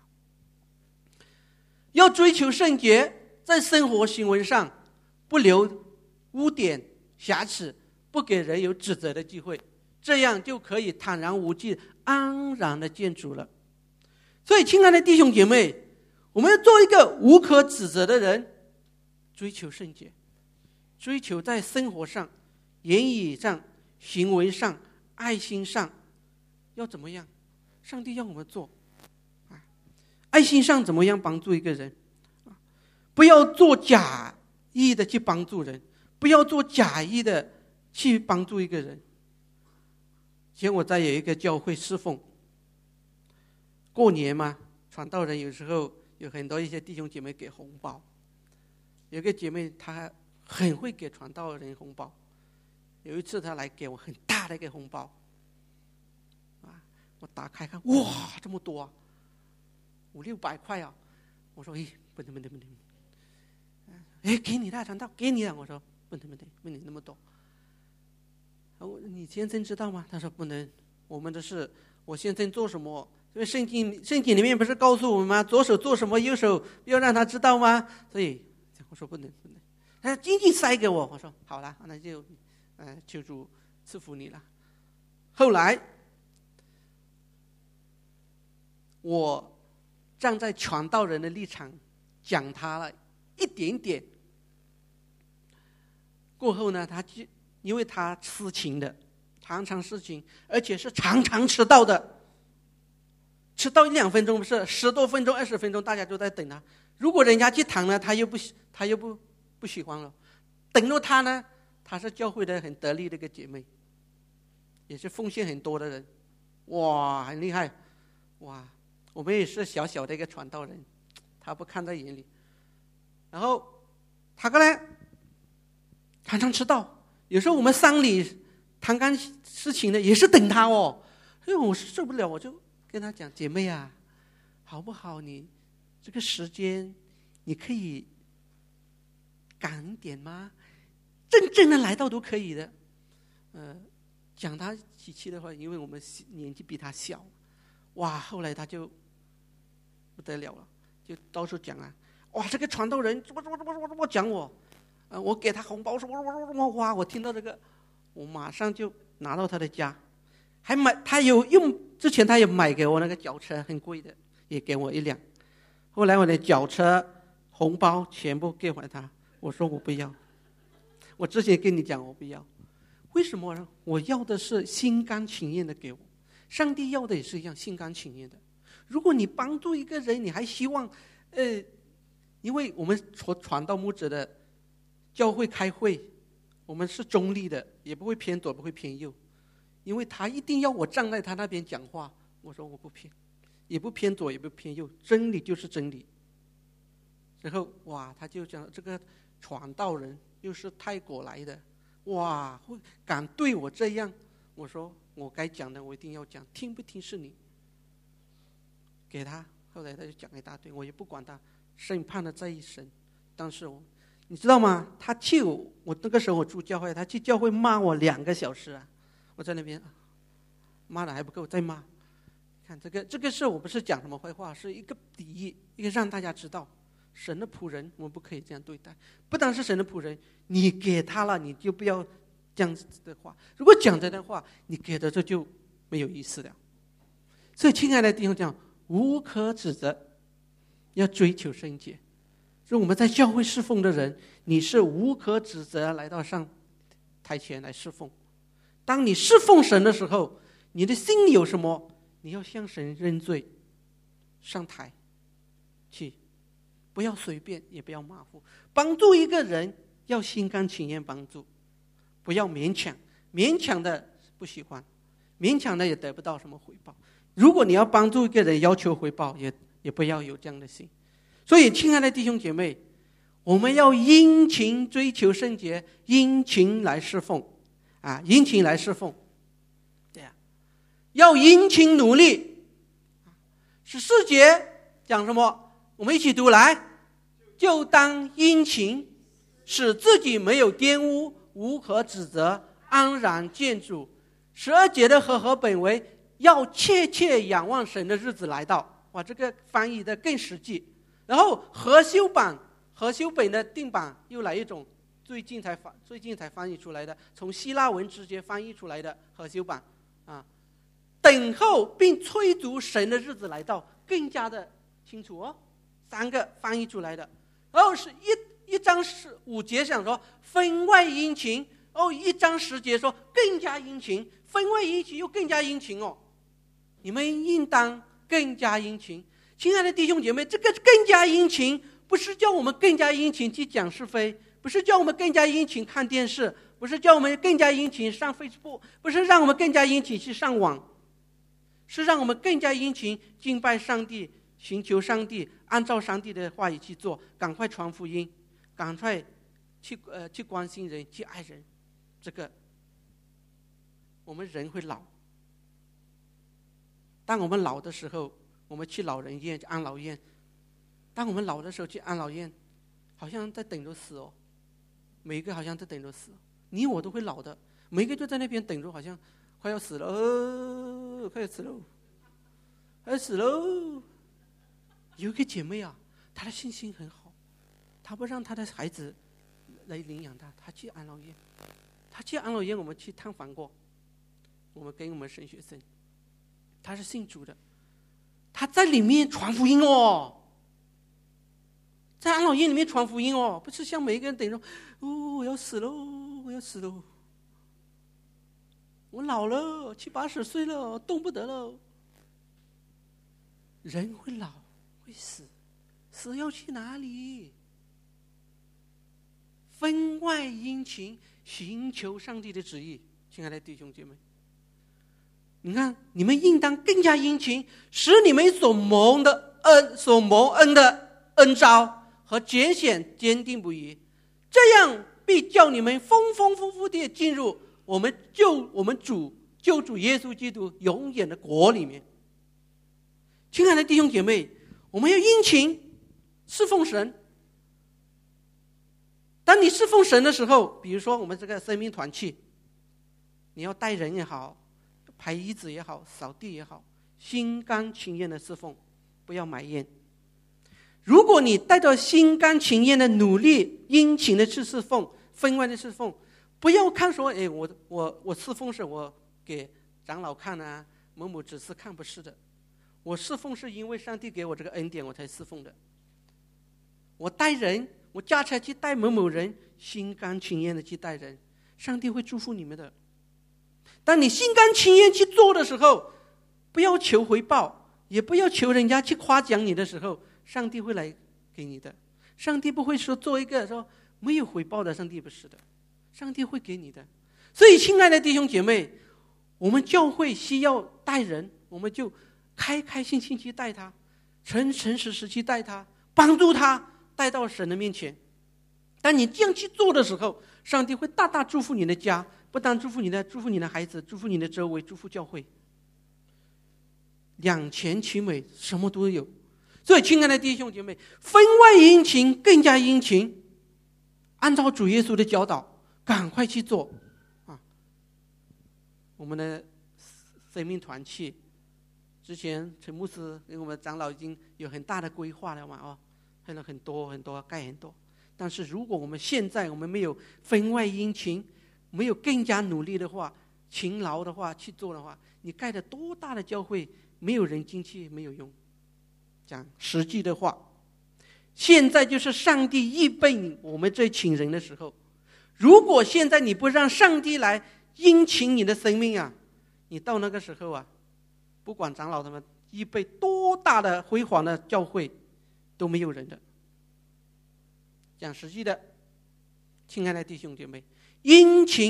要追求圣洁，在生活行为上不留污点瑕疵，不给人有指责的机会，这样就可以坦然无惧安然的见主了。所以亲爱的弟兄姐妹，我们要做一个无可指责的人，追求圣洁，追求在生活上、言语上、行为上、爱心上要怎么样？上帝让我们做。爱心上怎么样帮助一个人？不要做假意的去帮助人，不要做假意的去帮助一个人。以前我在有一个教会侍奉，过年嘛，传道人有时候有很多一些弟兄姐妹给红包，有个姐妹她很会给传道人红包，有一次她来给我很大的一个红包，啊，我打开看，哇，这么多啊，五六百块啊！我说，哎，不能不能不能，哎，给你的传道，给你的。我说不能不能，不能那么多。你先生知道吗？他说不能，我们的事，我先生做什么？因为圣经圣经里面不是告诉我们吗？左手做什么，右手要让他知道吗？所以我说不能不能。他紧紧塞给我，我说好了，那就，呃，求主赐福你了。后来我站在传道人的立场讲他了一点点，过后呢，他就因为他痴情的，常常痴情，而且是常常迟到的，迟到一两分钟不是十多分钟、二十分钟，大家都在等他。如果人家去谈呢，他又不他又不不喜欢了。等到他呢，他是教会的很得力的一个姐妹，也是奉献很多的人，哇，很厉害，哇！我们也是小小的一个传道人，他不看在眼里。然后他过来常常迟到，有时候我们丧礼谈干事情的也是等他哦。所以我受不了，我就跟他讲，姐妹啊，好不好？你这个时间你可以赶一点吗？真正的来到都可以的。呃，讲他几期的话，因为我们年纪比他小，哇，后来他就不得了了，就到处讲啊，哇，这个传道人怎么怎么怎么怎么怎么讲我，呃，我给他红包什么什么什么，哇，我听到这个，我马上就拿到他的家，还买，他有用，之前他也买给我那个脚车，很贵的，也给我一辆，后来我的脚车红包全部给还他，我说我不要，我之前跟你讲我不要，为什么呢？我要的是心甘情愿的给我，上帝要的也是一样，心甘情愿的。如果你帮助一个人，你还希望，呃，因为我们传道牧者的教会开会，我们是中立的，也不会偏左，不会偏右，因为他一定要我站在他那边讲话，我说我不偏，也不偏左，也不偏右，真理就是真理。然后哇，他就讲这个传道人又是泰国来的，哇，会敢对我这样，我说我该讲的我一定要讲，听不听是你。给他，后来他就讲一大堆，我也不管他，审判的在一神。但是我，你知道吗？他去我那个时候我住教会，他去教会骂我两个小时啊！我在那边骂的还不够，再骂。看这个，这个事我不是讲什么坏话，是一个比喻，一个让大家知道，神的仆人我们不可以这样对待。不单是神的仆人，你给他了，你就不要这样子的话。如果讲这段话，你给的这就没有意思了。所以，亲爱的弟兄讲。无可指责，要追求圣洁。所以我们在教会侍奉的人，你是无可指责来到上台前来侍奉。当你侍奉神的时候，你的心里有什么，你要向神认罪，上台去，不要随便，也不要马虎。帮助一个人要心甘情愿帮助， 不要勉强，勉强的不喜欢，勉强的也得不到什么回报。如果你要帮助一个人要求回报，也也不要有这样的心。所以亲爱的弟兄姐妹，我们要殷勤追求圣洁，殷勤来侍奉啊，殷勤来侍奉，对呀、啊，要殷勤努力。十四节讲什么？我们一起读来，就当殷勤，使自己没有玷污，无可指责，安然见主。十二节的和合本为要切切仰望神的日子来到。哇，这个翻译的更实际。然后和修版和修本的定版又来一种最近才翻最近才翻译出来的，从希腊文直接翻译出来的和修版啊，等候并催逐神的日子来到，更加的清楚哦。三个翻译出来的。然后是一一章十五节想说分外殷勤，哦，一章十节说更加殷勤，分外殷勤又更加殷勤哦。你们应当更加殷勤。亲爱的弟兄姐妹，这个更加殷勤不是叫我们更加殷勤去讲是非，不是叫我们更加殷勤看电视，不是叫我们更加殷勤上 Facebook， 不是让我们更加殷勤去上网，是让我们更加殷勤敬拜上帝，寻求上帝，按照上帝的话语去做，赶快传福音，赶快去呃去关心人，去爱人。这个我们人会老，当我们老的时候，我们去老人院、安老院。当我们老的时候去安老院，好像在等着死哦。每一个好像在等着死，你我都会老的。每一个就在那边等着，好像快要死了，哦，快要死了，快要死了。有一个姐妹啊，她的信心很好，她不让她的孩子来领养她，她去安老院。她去安老院，我们去探访过，我们跟我们神学生，她是信主的。他在里面传福音哦，在安老院里面传福音哦，不是像每一个人等着，哦，我要死了，我要死了，我老了，七八十岁了，动不得了。人会老，会死，死要去哪里？分外殷勤，寻求上帝的旨意。亲爱的弟兄姐妹，你看，你们应当更加殷勤，使你们所蒙的恩、所蒙恩的恩召和拣选坚定不移，这样必叫你们丰丰富富地进入我们救我们主救主耶稣基督永远的国里面。亲爱的弟兄姐妹，我们要殷勤侍奉神。当你侍奉神的时候，比如说我们这个生命团契，你要带人也好，排椅子也好，扫地也好，心甘情愿的侍奉，不要埋怨。如果你带着心甘情愿的努力，殷勤的去侍奉，分外的侍奉，不要看说，哎，我我我侍奉是我给长老看啊，某某只是看，不是的。我侍奉是因为上帝给我这个恩典，我才侍奉的。我带人，我驾车去带某某人，心甘情愿的去带人，上帝会祝福你们的。当你心甘情愿去做的时候，不要求回报，也不要求人家去夸奖你的时候，上帝会来给你的。上帝不会说做一个说没有回报的，上帝不是的，上帝会给你的。所以亲爱的弟兄姐妹，我们教会需要带人，我们就开开心心去带他，诚诚实实去带他，帮助他带到神的面前。当你这样去做的时候，上帝会大大祝福你的家，不但祝福你的，祝福你的孩子，祝福你的周围，祝福教会，两全其美，什么都有。所以亲爱的弟兄姐妹，分外殷勤，更加殷勤，按照主耶稣的教导赶快去做啊！我们的生命团契之前陈牧师跟我们长老已经有很大的规划了嘛，哦，盖了很多很多，盖很多。但是如果我们现在我们没有分外殷勤，没有更加努力的话，勤劳的话去做的话，你盖了多大的教会，没有人进去没有用。讲实际的话，现在就是上帝预备我们这群人的时候。如果现在你不让上帝来殷勤你的生命啊，你到那个时候啊，不管长老他们预备多大的辉煌的教会，都没有人的。讲实际的，亲爱的弟兄姐妹，殷勤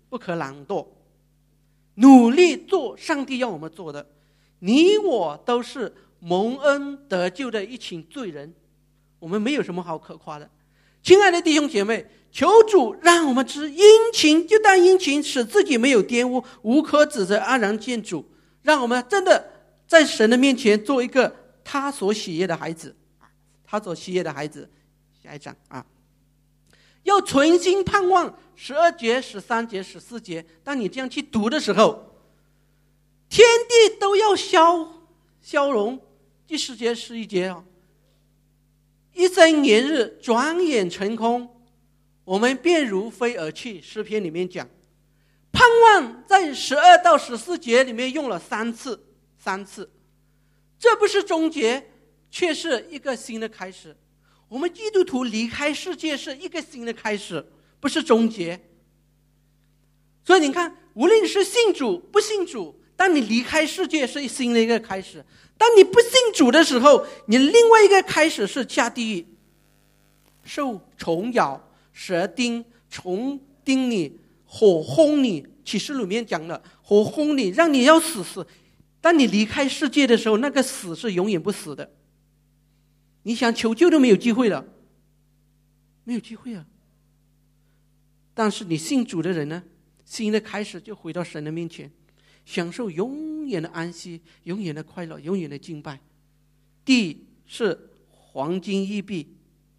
不可懒惰，努力做上帝要我们做的。你我都是蒙恩得救的一群罪人，我们没有什么好可夸的。亲爱的弟兄姐妹，求主让我们知殷勤，就当殷勤，使自己没有玷污，无可指责，安然见主。让我们真的在神的面前做一个他所喜悦的孩子，他所喜悦的孩子。下一章啊，要存心盼望。十二节、十三节、十四节，当你这样去读的时候，天地都要消消融。第十节、十一节哦，一生年日转眼成空，我们便如飞而去。诗篇里面讲，盼望在十二到十四节里面用了三次，三次，这不是终结，却是一个新的开始。我们基督徒离开世界是一个新的开始，不是终结。所以你看，无论是信主不信主，当你离开世界是新的一个开始。当你不信主的时候，你另外一个开始是下地狱，受虫咬、蛇叮、虫叮你、火轰你。启示里面讲了，火轰你，让你要死死。当你离开世界的时候，那个死是永远不死的。你想求救都没有机会了，没有机会了。但是你信主的人呢，新的开始就回到神的面前，享受永远的安息，永远的快乐，永远的敬拜。地是黄金玉璧，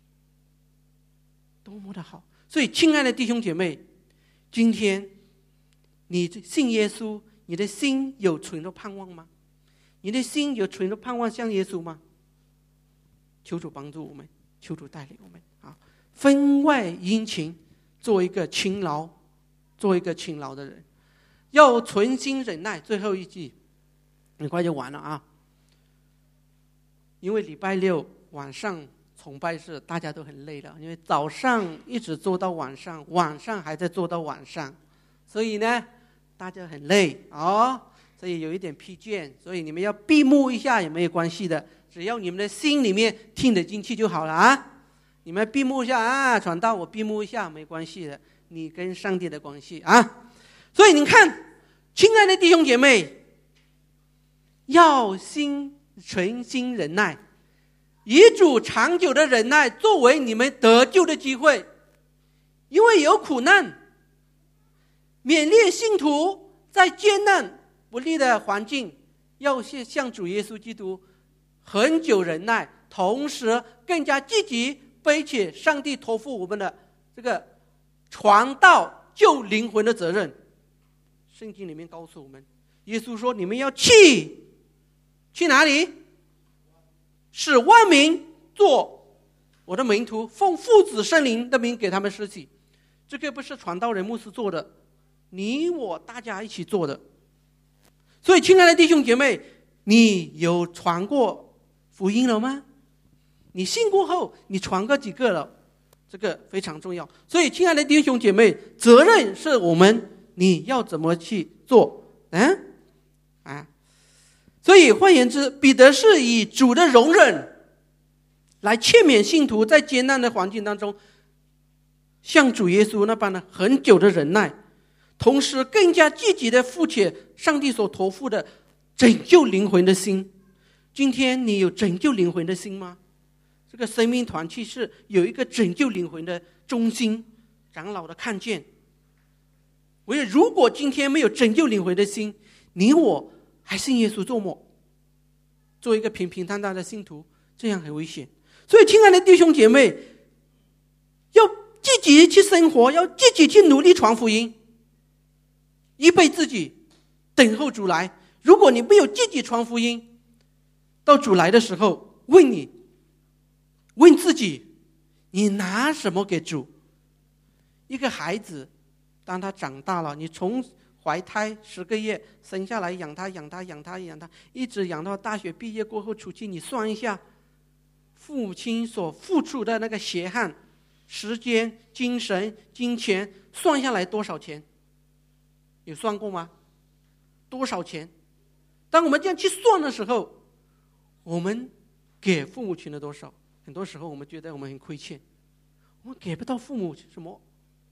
多么的好。所以亲爱的弟兄姐妹，今天你信耶稣，你的心有存着盼望吗？你的心有存着盼望像耶稣吗？求主帮助我们，求主带领我们啊！分外殷勤，做一个勤劳，做一个勤劳的人，要存心忍耐。最后一句，很快就完了啊！因为礼拜六晚上崇拜是大家都很累了，因为早上一直做到晚上，晚上还在做到晚上，所以呢，大家很累哦，所以有一点疲倦，所以你们要闭目一下也没有关系的。只要你们的心里面听得进去就好了啊！你们闭目一下啊，传道我闭目一下没关系的，你跟上帝的关系啊！所以你看，亲爱的弟兄姐妹，要心存心忍耐，以主长久的忍耐作为你们得救的机会，因为有苦难，勉励信徒在艰难不利的环境，要向主耶稣基督很久忍耐，同时更加积极背起上帝托付我们的这个传道救灵魂的责任。圣经里面告诉我们，耶稣说你们要去去哪里？使万民做我的门徒，奉父子圣灵的名给他们施洗。这个不是传道人牧师做的，你我大家一起做的。所以亲爱的弟兄姐妹，你有传过福音了吗？你信过后你传过几个了？这个非常重要。所以亲爱的弟兄姐妹，责任是我们，你要怎么去做？嗯啊，所以换言之，彼得是以主的容忍来劝勉信徒在艰难的环境当中像主耶稣那般的很久的忍耐，同时更加积极的负起上帝所托付的拯救灵魂的心。今天你有拯救灵魂的心吗？这个生命团契是有一个拯救灵魂的中心，长老的看见。我也如果今天没有拯救灵魂的心，你我还信耶稣做么？做一个平平淡淡的信徒，这样很危险。所以亲爱的弟兄姐妹，要积极去生活，要积极去努力传福音，预备自己等候主来。如果你没有积极传福音，到主来的时候，问你问自己，你拿什么给主？一个孩子当他长大了，你从怀胎十个月生下来，养他养他养他养他，一直养到大学毕业过后出去，你算一下父母亲所付出的那个血汗、时间、精神、金钱，算下来多少钱？有算过吗？多少钱？当我们这样去算的时候，我们给父母亲了多少？很多时候我们觉得我们很亏欠，我们给不到父母什么，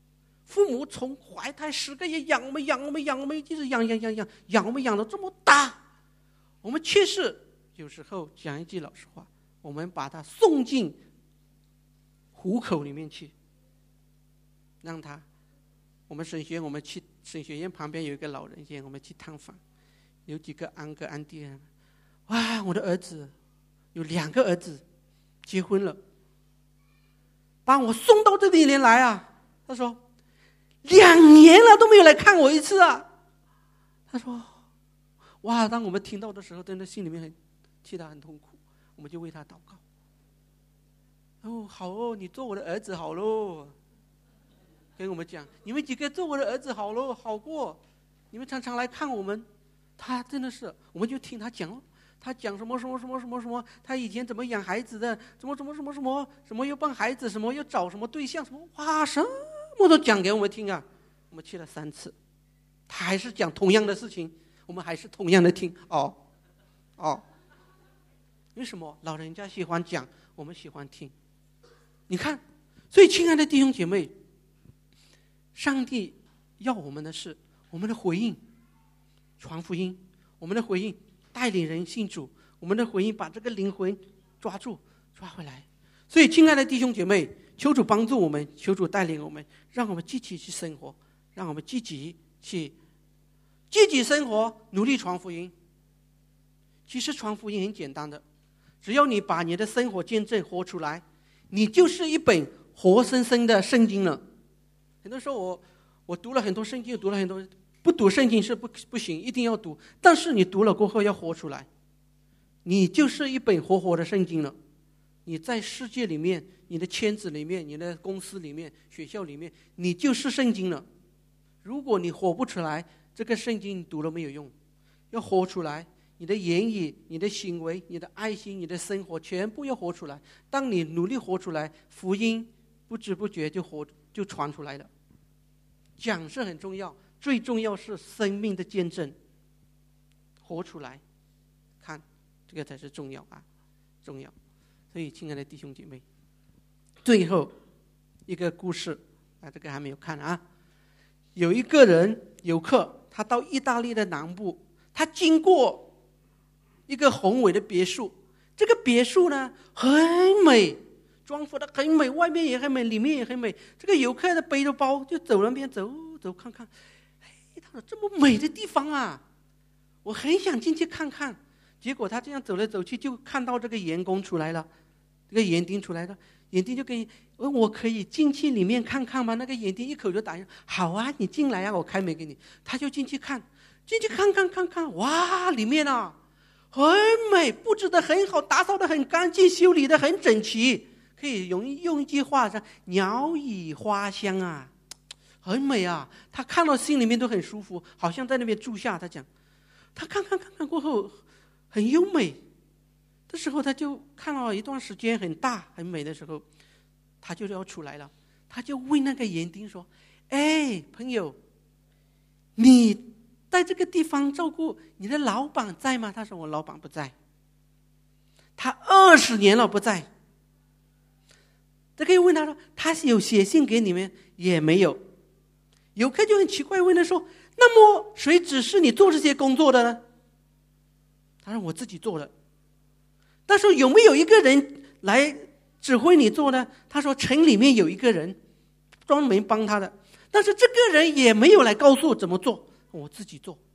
父母从怀胎十个月养我们养我们养我们，就是养养养养养我们养到这么大，我们确实有时候讲一句老实话，我们把他送进虎口里面去，让他，我们神学院我们去神学院旁边有一个老人院，我们去探访，有几个安哥安弟，哇，我的儿子有两个儿子结婚了，把我送到这里面来啊，他说两年了都没有来看我一次啊，他说哇，当我们听到的时候真的心里面很替他很痛苦，我们就为他祷告。哦，好哦，你做我的儿子好喽，跟我们讲，你们几个做我的儿子好喽，好过，你们常常来看我们。他真的是，我们就听他讲，他讲什么什么什么什么什么，他以前怎么养孩子的，怎么怎么什么什么什么又帮孩子，什么又找什么对象，什么哇，什么都讲给我们听啊。我们去了三次，他还是讲同样的事情，我们还是同样的听。哦，哦，为什么老人家喜欢讲，我们喜欢听？你看，所以亲爱的弟兄姐妹，上帝要我们的是我们的回应，传福音，我们的回应带领人信主，我们的回应把这个灵魂抓住抓回来。所以亲爱的弟兄姐妹，求主帮助我们，求主带领我们，让我们积极去生活，让我们积极去积极生活，努力传福音。其实传福音很简单的，只要你把你的生活见证活出来，你就是一本活生生的圣经了。很多时候我我读了很多圣经，读了很多，不读圣经是不不行，一定要读。但是你读了过后要活出来，你就是一本活活的圣经了。你在世界里面，你的圈子里面，你的公司里面，学校里面，你就是圣经了。如果你活不出来，这个圣经读了没有用，要活出来。你的言语、你的行为、你的爱心、你的生活，全部要活出来。当你努力活出来，福音不知不觉就活就传出来了。讲是很重要，最重要是生命的见证，活出来，看这个才是重要啊，重要。所以，亲爱的弟兄姐妹，最后一个故事啊，这个还没有看啊。有一个人游客，他到意大利的南部，他经过一个宏伟的别墅，这个别墅呢很美，装潢的很美，外面也很美，里面也很美。这个游客的背着包就走那边走走看看，哎，他说这么美的地方啊，我很想进去看看。结果他这样走来走去，就看到这个员工出来了，这个园丁出来了，园丁就跟问我可以进去里面看看吗？那个园丁一口就答应，好啊，你进来啊，我开门给你。他就进去看，进去看看看看，哇，里面啊很美，布置得很好，打扫得很干净，修理得很整齐，可以用用一句话说，鸟语花香啊，很美啊。他看到心里面都很舒服，好像在那边住下。他讲，他看看看看过后很优美的时候，他就看了一段时间很大很美的时候，他就要出来了。他就问那个园丁说，哎，朋友，你在这个地方照顾你的老板在吗？他说我老板不在，他二十年了不在。这个又问他说，他有写信给你们也没有。游客就很奇怪问他说，那么谁指示你做这些工作的呢？他说我自己做的。他说有没有一个人来指挥你做呢？他说城里面有一个人专门帮他的，但是这个人也没有来告诉我怎么做，我自己做。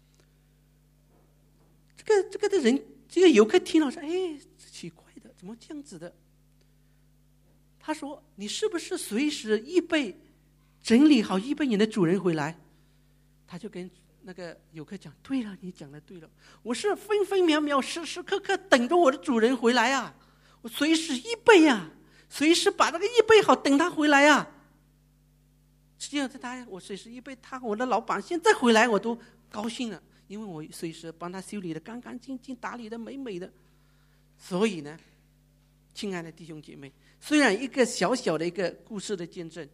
这个这个的人，这个游客听了说，哎，奇怪的，怎么这样子的？他说你是不是随时预备整理好，预备你的主人回来？他就跟那个游客讲，对了，你讲的对了，我是分分秒秒时时刻刻等着我的主人回来啊，我随时预备啊，随时把那个预备好，等他回来啊。实际上他我随时预备他，我的老板现在回来我都高兴了，因为我随时帮他修理的干干净净，打理的美美的。所以呢，亲爱的弟兄姐妹，虽然一个小小的一个故事的见证，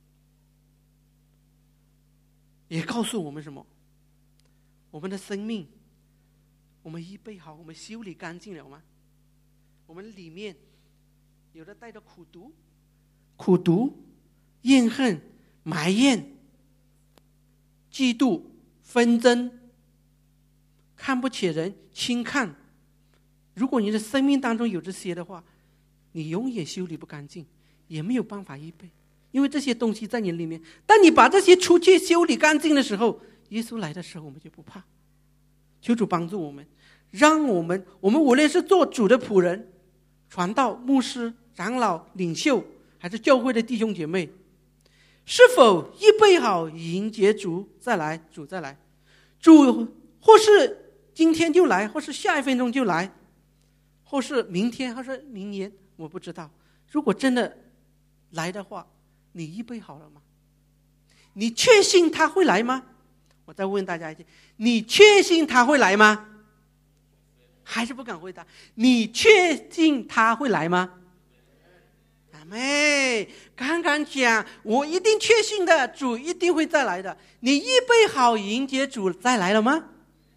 也告诉我们什么？我们的生命，我们预备好，我们修理干净了吗？我们里面有的带着苦毒、苦毒、怨恨、 埋怨、嫉妒、纷争、看不起人、轻看，如果你的生命当中有这些的话，你永远修理不干净，也没有办法预备，因为这些东西在你里面。当你把这些出去修理干净的时候，耶稣来的时候我们就不怕。求主帮助我们，让我们我们无论是做主的仆人、传道、牧师、长老、领袖，还是教会的弟兄姐妹，是否预备好迎接主再来？主再来，主或是今天就来，或是下一分钟就来，或是明天，或是明年，我不知道。如果真的来的话，你预备好了吗？你确信他会来吗？我再问大家一句，你确信他会来吗？还是不敢回答？你确信他会来吗？阿妹，刚刚讲，我一定确信的，主一定会再来的。你预备好迎接主再来了吗？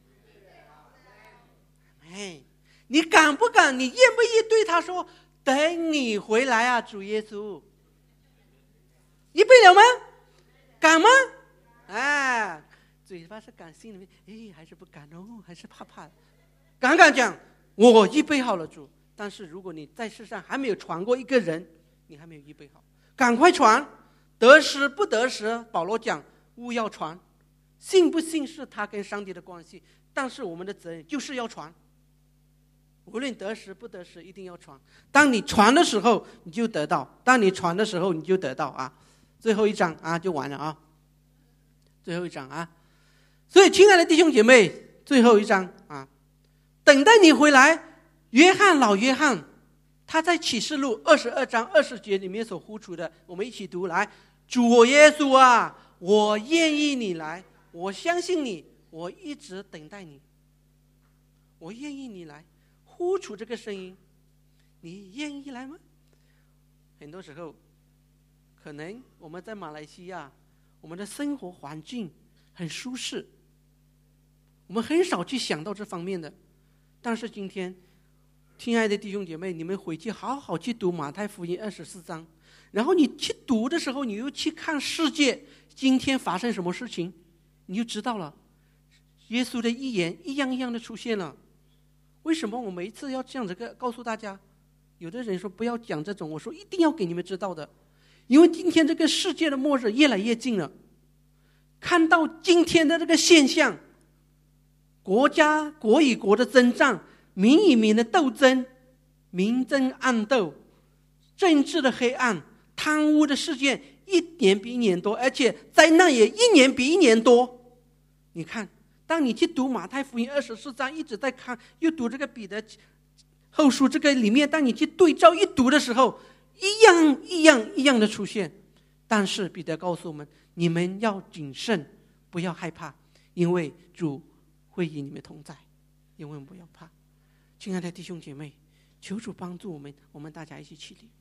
哎，你敢不敢？你愿不愿意对他说，等你回来啊，主耶稣？预备了吗？敢吗？哎，嘴巴是敢，心里面哎还是不敢哦，还是怕怕的。敢敢讲，我预备好了主。但是如果你在世上还没有传过一个人，你还没有预备好，赶快传。得时不得时，保罗讲勿要传，信不信是他跟上帝的关系，但是我们的责任就是要传。无论得时不得时，一定要传。当你传的时候，你就得到；当你传的时候，你就得到啊！最后一章啊，就完了啊！最后一章啊！所以，亲爱的弟兄姐妹，最后一章啊，等待你回来。约翰老约翰，他在启示录二十二章二十节里面所呼出的，我们一起读来：主我耶稣啊，我愿意你来，我相信你，我一直等待你，我愿意你来。呼出这个声音，你愿意来吗？很多时候，可能我们在马来西亚，我们的生活环境很舒适，我们很少去想到这方面的。但是今天，亲爱的弟兄姐妹，你们回去好好去读马太福音二十四章，然后你去读的时候，你又去看世界今天发生什么事情，你就知道了。耶稣的预言一样一样的出现了。为什么我每一次要这样子告诉大家？有的人说不要讲这种，我说一定要给你们知道的，因为今天这个世界的末日越来越近了。看到今天的这个现象，国家国与国的征战，民与民的斗争，明争暗斗，政治的黑暗，贪污的事件一年比一年多，而且灾难也一年比一年多。你看，当你去读马太福音二十四章，一直在看，又读这个彼得后书这个里面，当你去对照一读的时候，一样一样一样的出现。但是彼得告诉我们，你们要谨慎，不要害怕，因为主会与你们同在，因为不要怕。亲爱的弟兄姐妹，求主帮助我们，我们大家一起起立。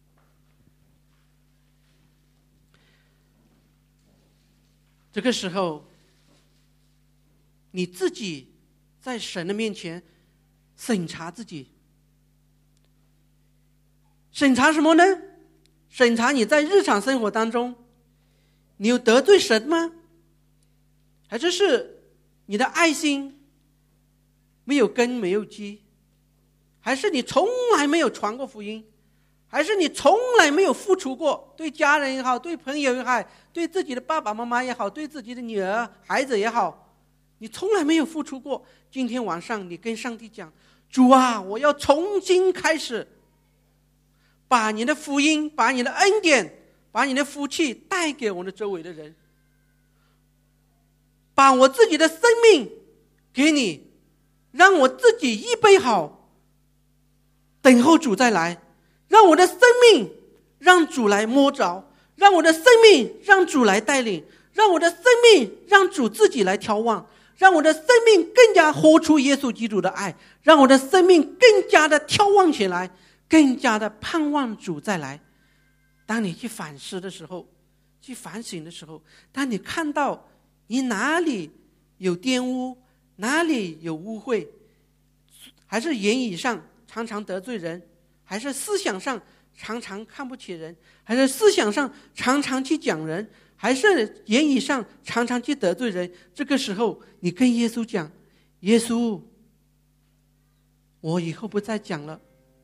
这个时候，你自己在神的面前审查自己，审查什么呢？审查你在日常生活当中，你有得罪神吗？还是是你的爱心没有根没有基？还是你从来没有传过福音？还是你从来没有付出过？对家人也好，对朋友也好，对自己的爸爸妈妈也好，对自己的女儿孩子也好，你从来没有付出过。今天晚上你跟上帝讲，主啊，我要重新开始，把你的福音，把你的恩典，把你的福气带给我们的周围的人，把我自己的生命给你，让我自己预备好，等候主再来，让我的生命让主来摸着，让我的生命让主来带领，让我的生命让主自己来眺望，让我的生命更加活出耶稣基督的爱，让我的生命更加的眺望起来，更加的盼望主再来。当你去反思的时候，去反省的时候，当你看到你哪里有玷污，哪里有污秽，还是言语上常常得罪人，还是思想上常常看不起人，还是思想上常常去讲人， 还是言语上常常去得罪人，这个时候你跟耶稣讲，耶稣，我以后不再讲了，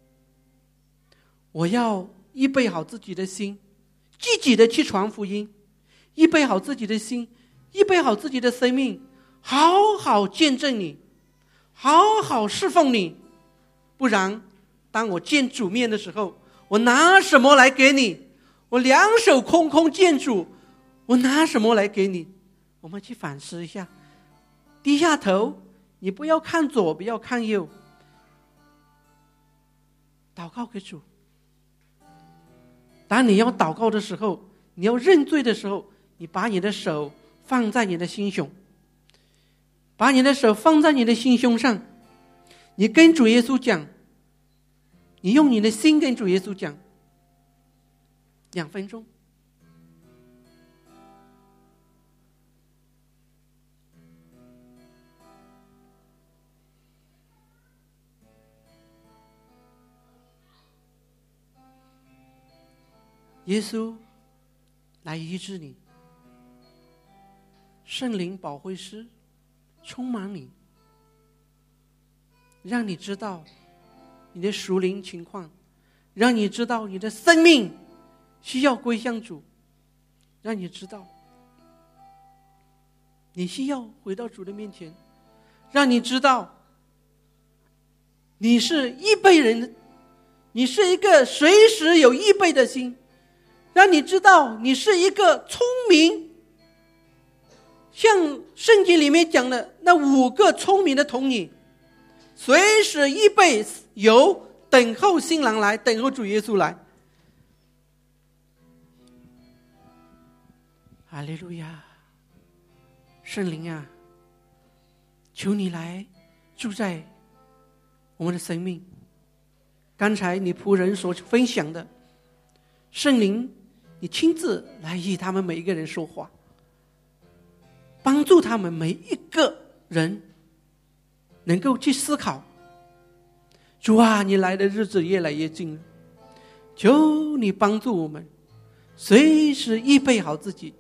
我要预备好自己的心，积极的去传福音，预备好自己的心，预备好自己的生命，好好见证你，好好侍奉你。不然当我见主面的时候，我拿什么来给你？我两手空空见主，我拿什么来给你？我们去反思一下，低下头，你不要看左，不要看右，祷告给主。当你要祷告的时候，你要认罪的时候，你把你的手放在你的心胸，把你的手放在你的心胸上，你跟主耶稣讲，你用你的心跟主耶稣讲，两分钟。耶稣来医治你，圣灵保惠师充满你，让你知道你的属灵情况，让你知道你的生命需要归向主，让你知道你需要回到主的面前，让你知道你是预备人，你是一个随时有预备的心，让你知道你是一个聪明，像圣经里面讲的那五个聪明的童女，随时预备有等候新郎来，等候主耶稣来。哈利路亚！圣灵啊，求你来住在我们的生命。刚才你仆人所分享的，圣灵你亲自来与他们每一个人说话，帮助他们每一个人能够去思考，主啊，你来的日子越来越近了，求你帮助我们随时预备好自己，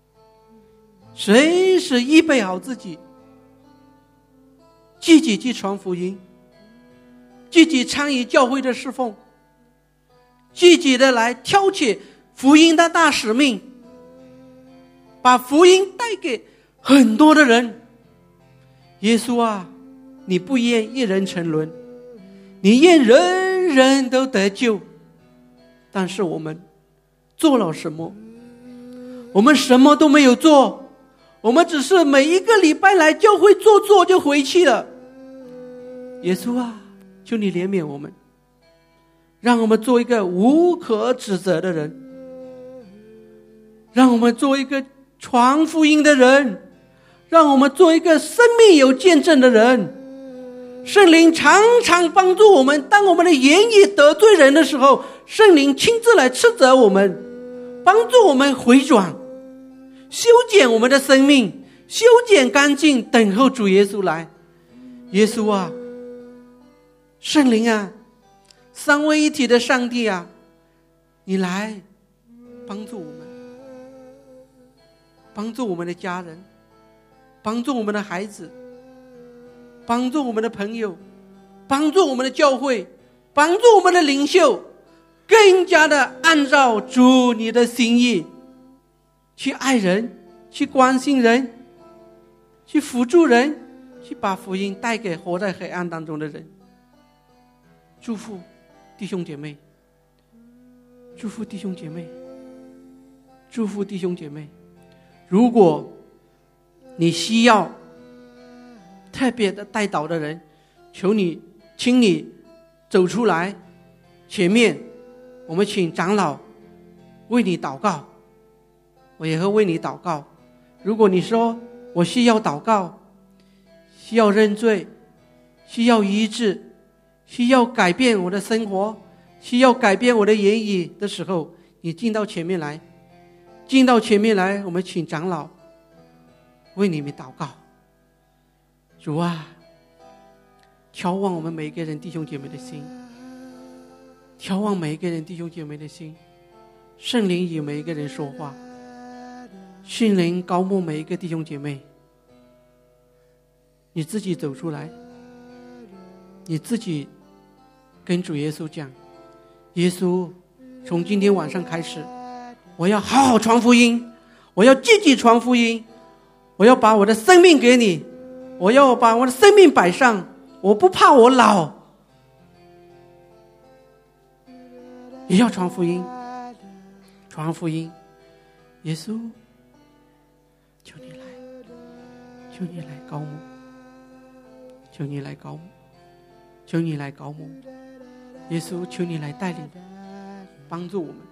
随时预备好自己，积极去传福音，积极参与教会的侍奉，积极的来挑起福音的大使命，把福音带给很多的人。耶稣啊，你不愿一人沉沦，你愿人人都得救。但是我们做了什么？我们什么都没有做，我们只是每一个礼拜来教会坐坐就回去了。耶稣啊，求你怜悯我们，让我们做一个无可指责的人，让我们做一个传福音的人，让我们做一个生命有见证的人。圣灵常常帮助我们，当我们的言语得罪人的时候，圣灵亲自来斥责我们，帮助我们回转，修剪我们的生命，修剪干净，等候主耶稣来。耶稣啊，圣灵啊，三位一体的上帝啊，你来帮助我们，帮助我们的家人，帮助我们的孩子，帮助我们的朋友，帮助我们的教会，帮助我们的领袖，更加的按照主你的心意去爱人，去关心人，去辅助人，去把福音带给活在黑暗当中的人。祝福弟兄姐妹，祝福弟兄姐妹，祝福弟兄姐妹。如果你需要特别的带导的人，求你请你走出来前面，我们请长老为你祷告，我也会为你祷告。如果你说我需要祷告，需要认罪，需要医治，需要改变我的生活，需要改变我的言语的时候，你进到前面来，进到前面来，我们请长老为你们祷告。主啊，眺望我们每一个人弟兄姐妹的心，眺望每一个人弟兄姐妹的心，圣灵与每一个人说话， 训灵高牧每一个弟兄姐妹，你自己走出来，你自己跟主耶稣讲，耶稣，从今天晚上开始，我要好好传福音，我要积极传福音，我要把我的生命给你，我要把我的生命摆上，我不怕我老，也要传福音，传福音。耶稣，求你来，求你来高牧，求你来高牧，求你来高牧。耶稣，求你来带领，帮助我们。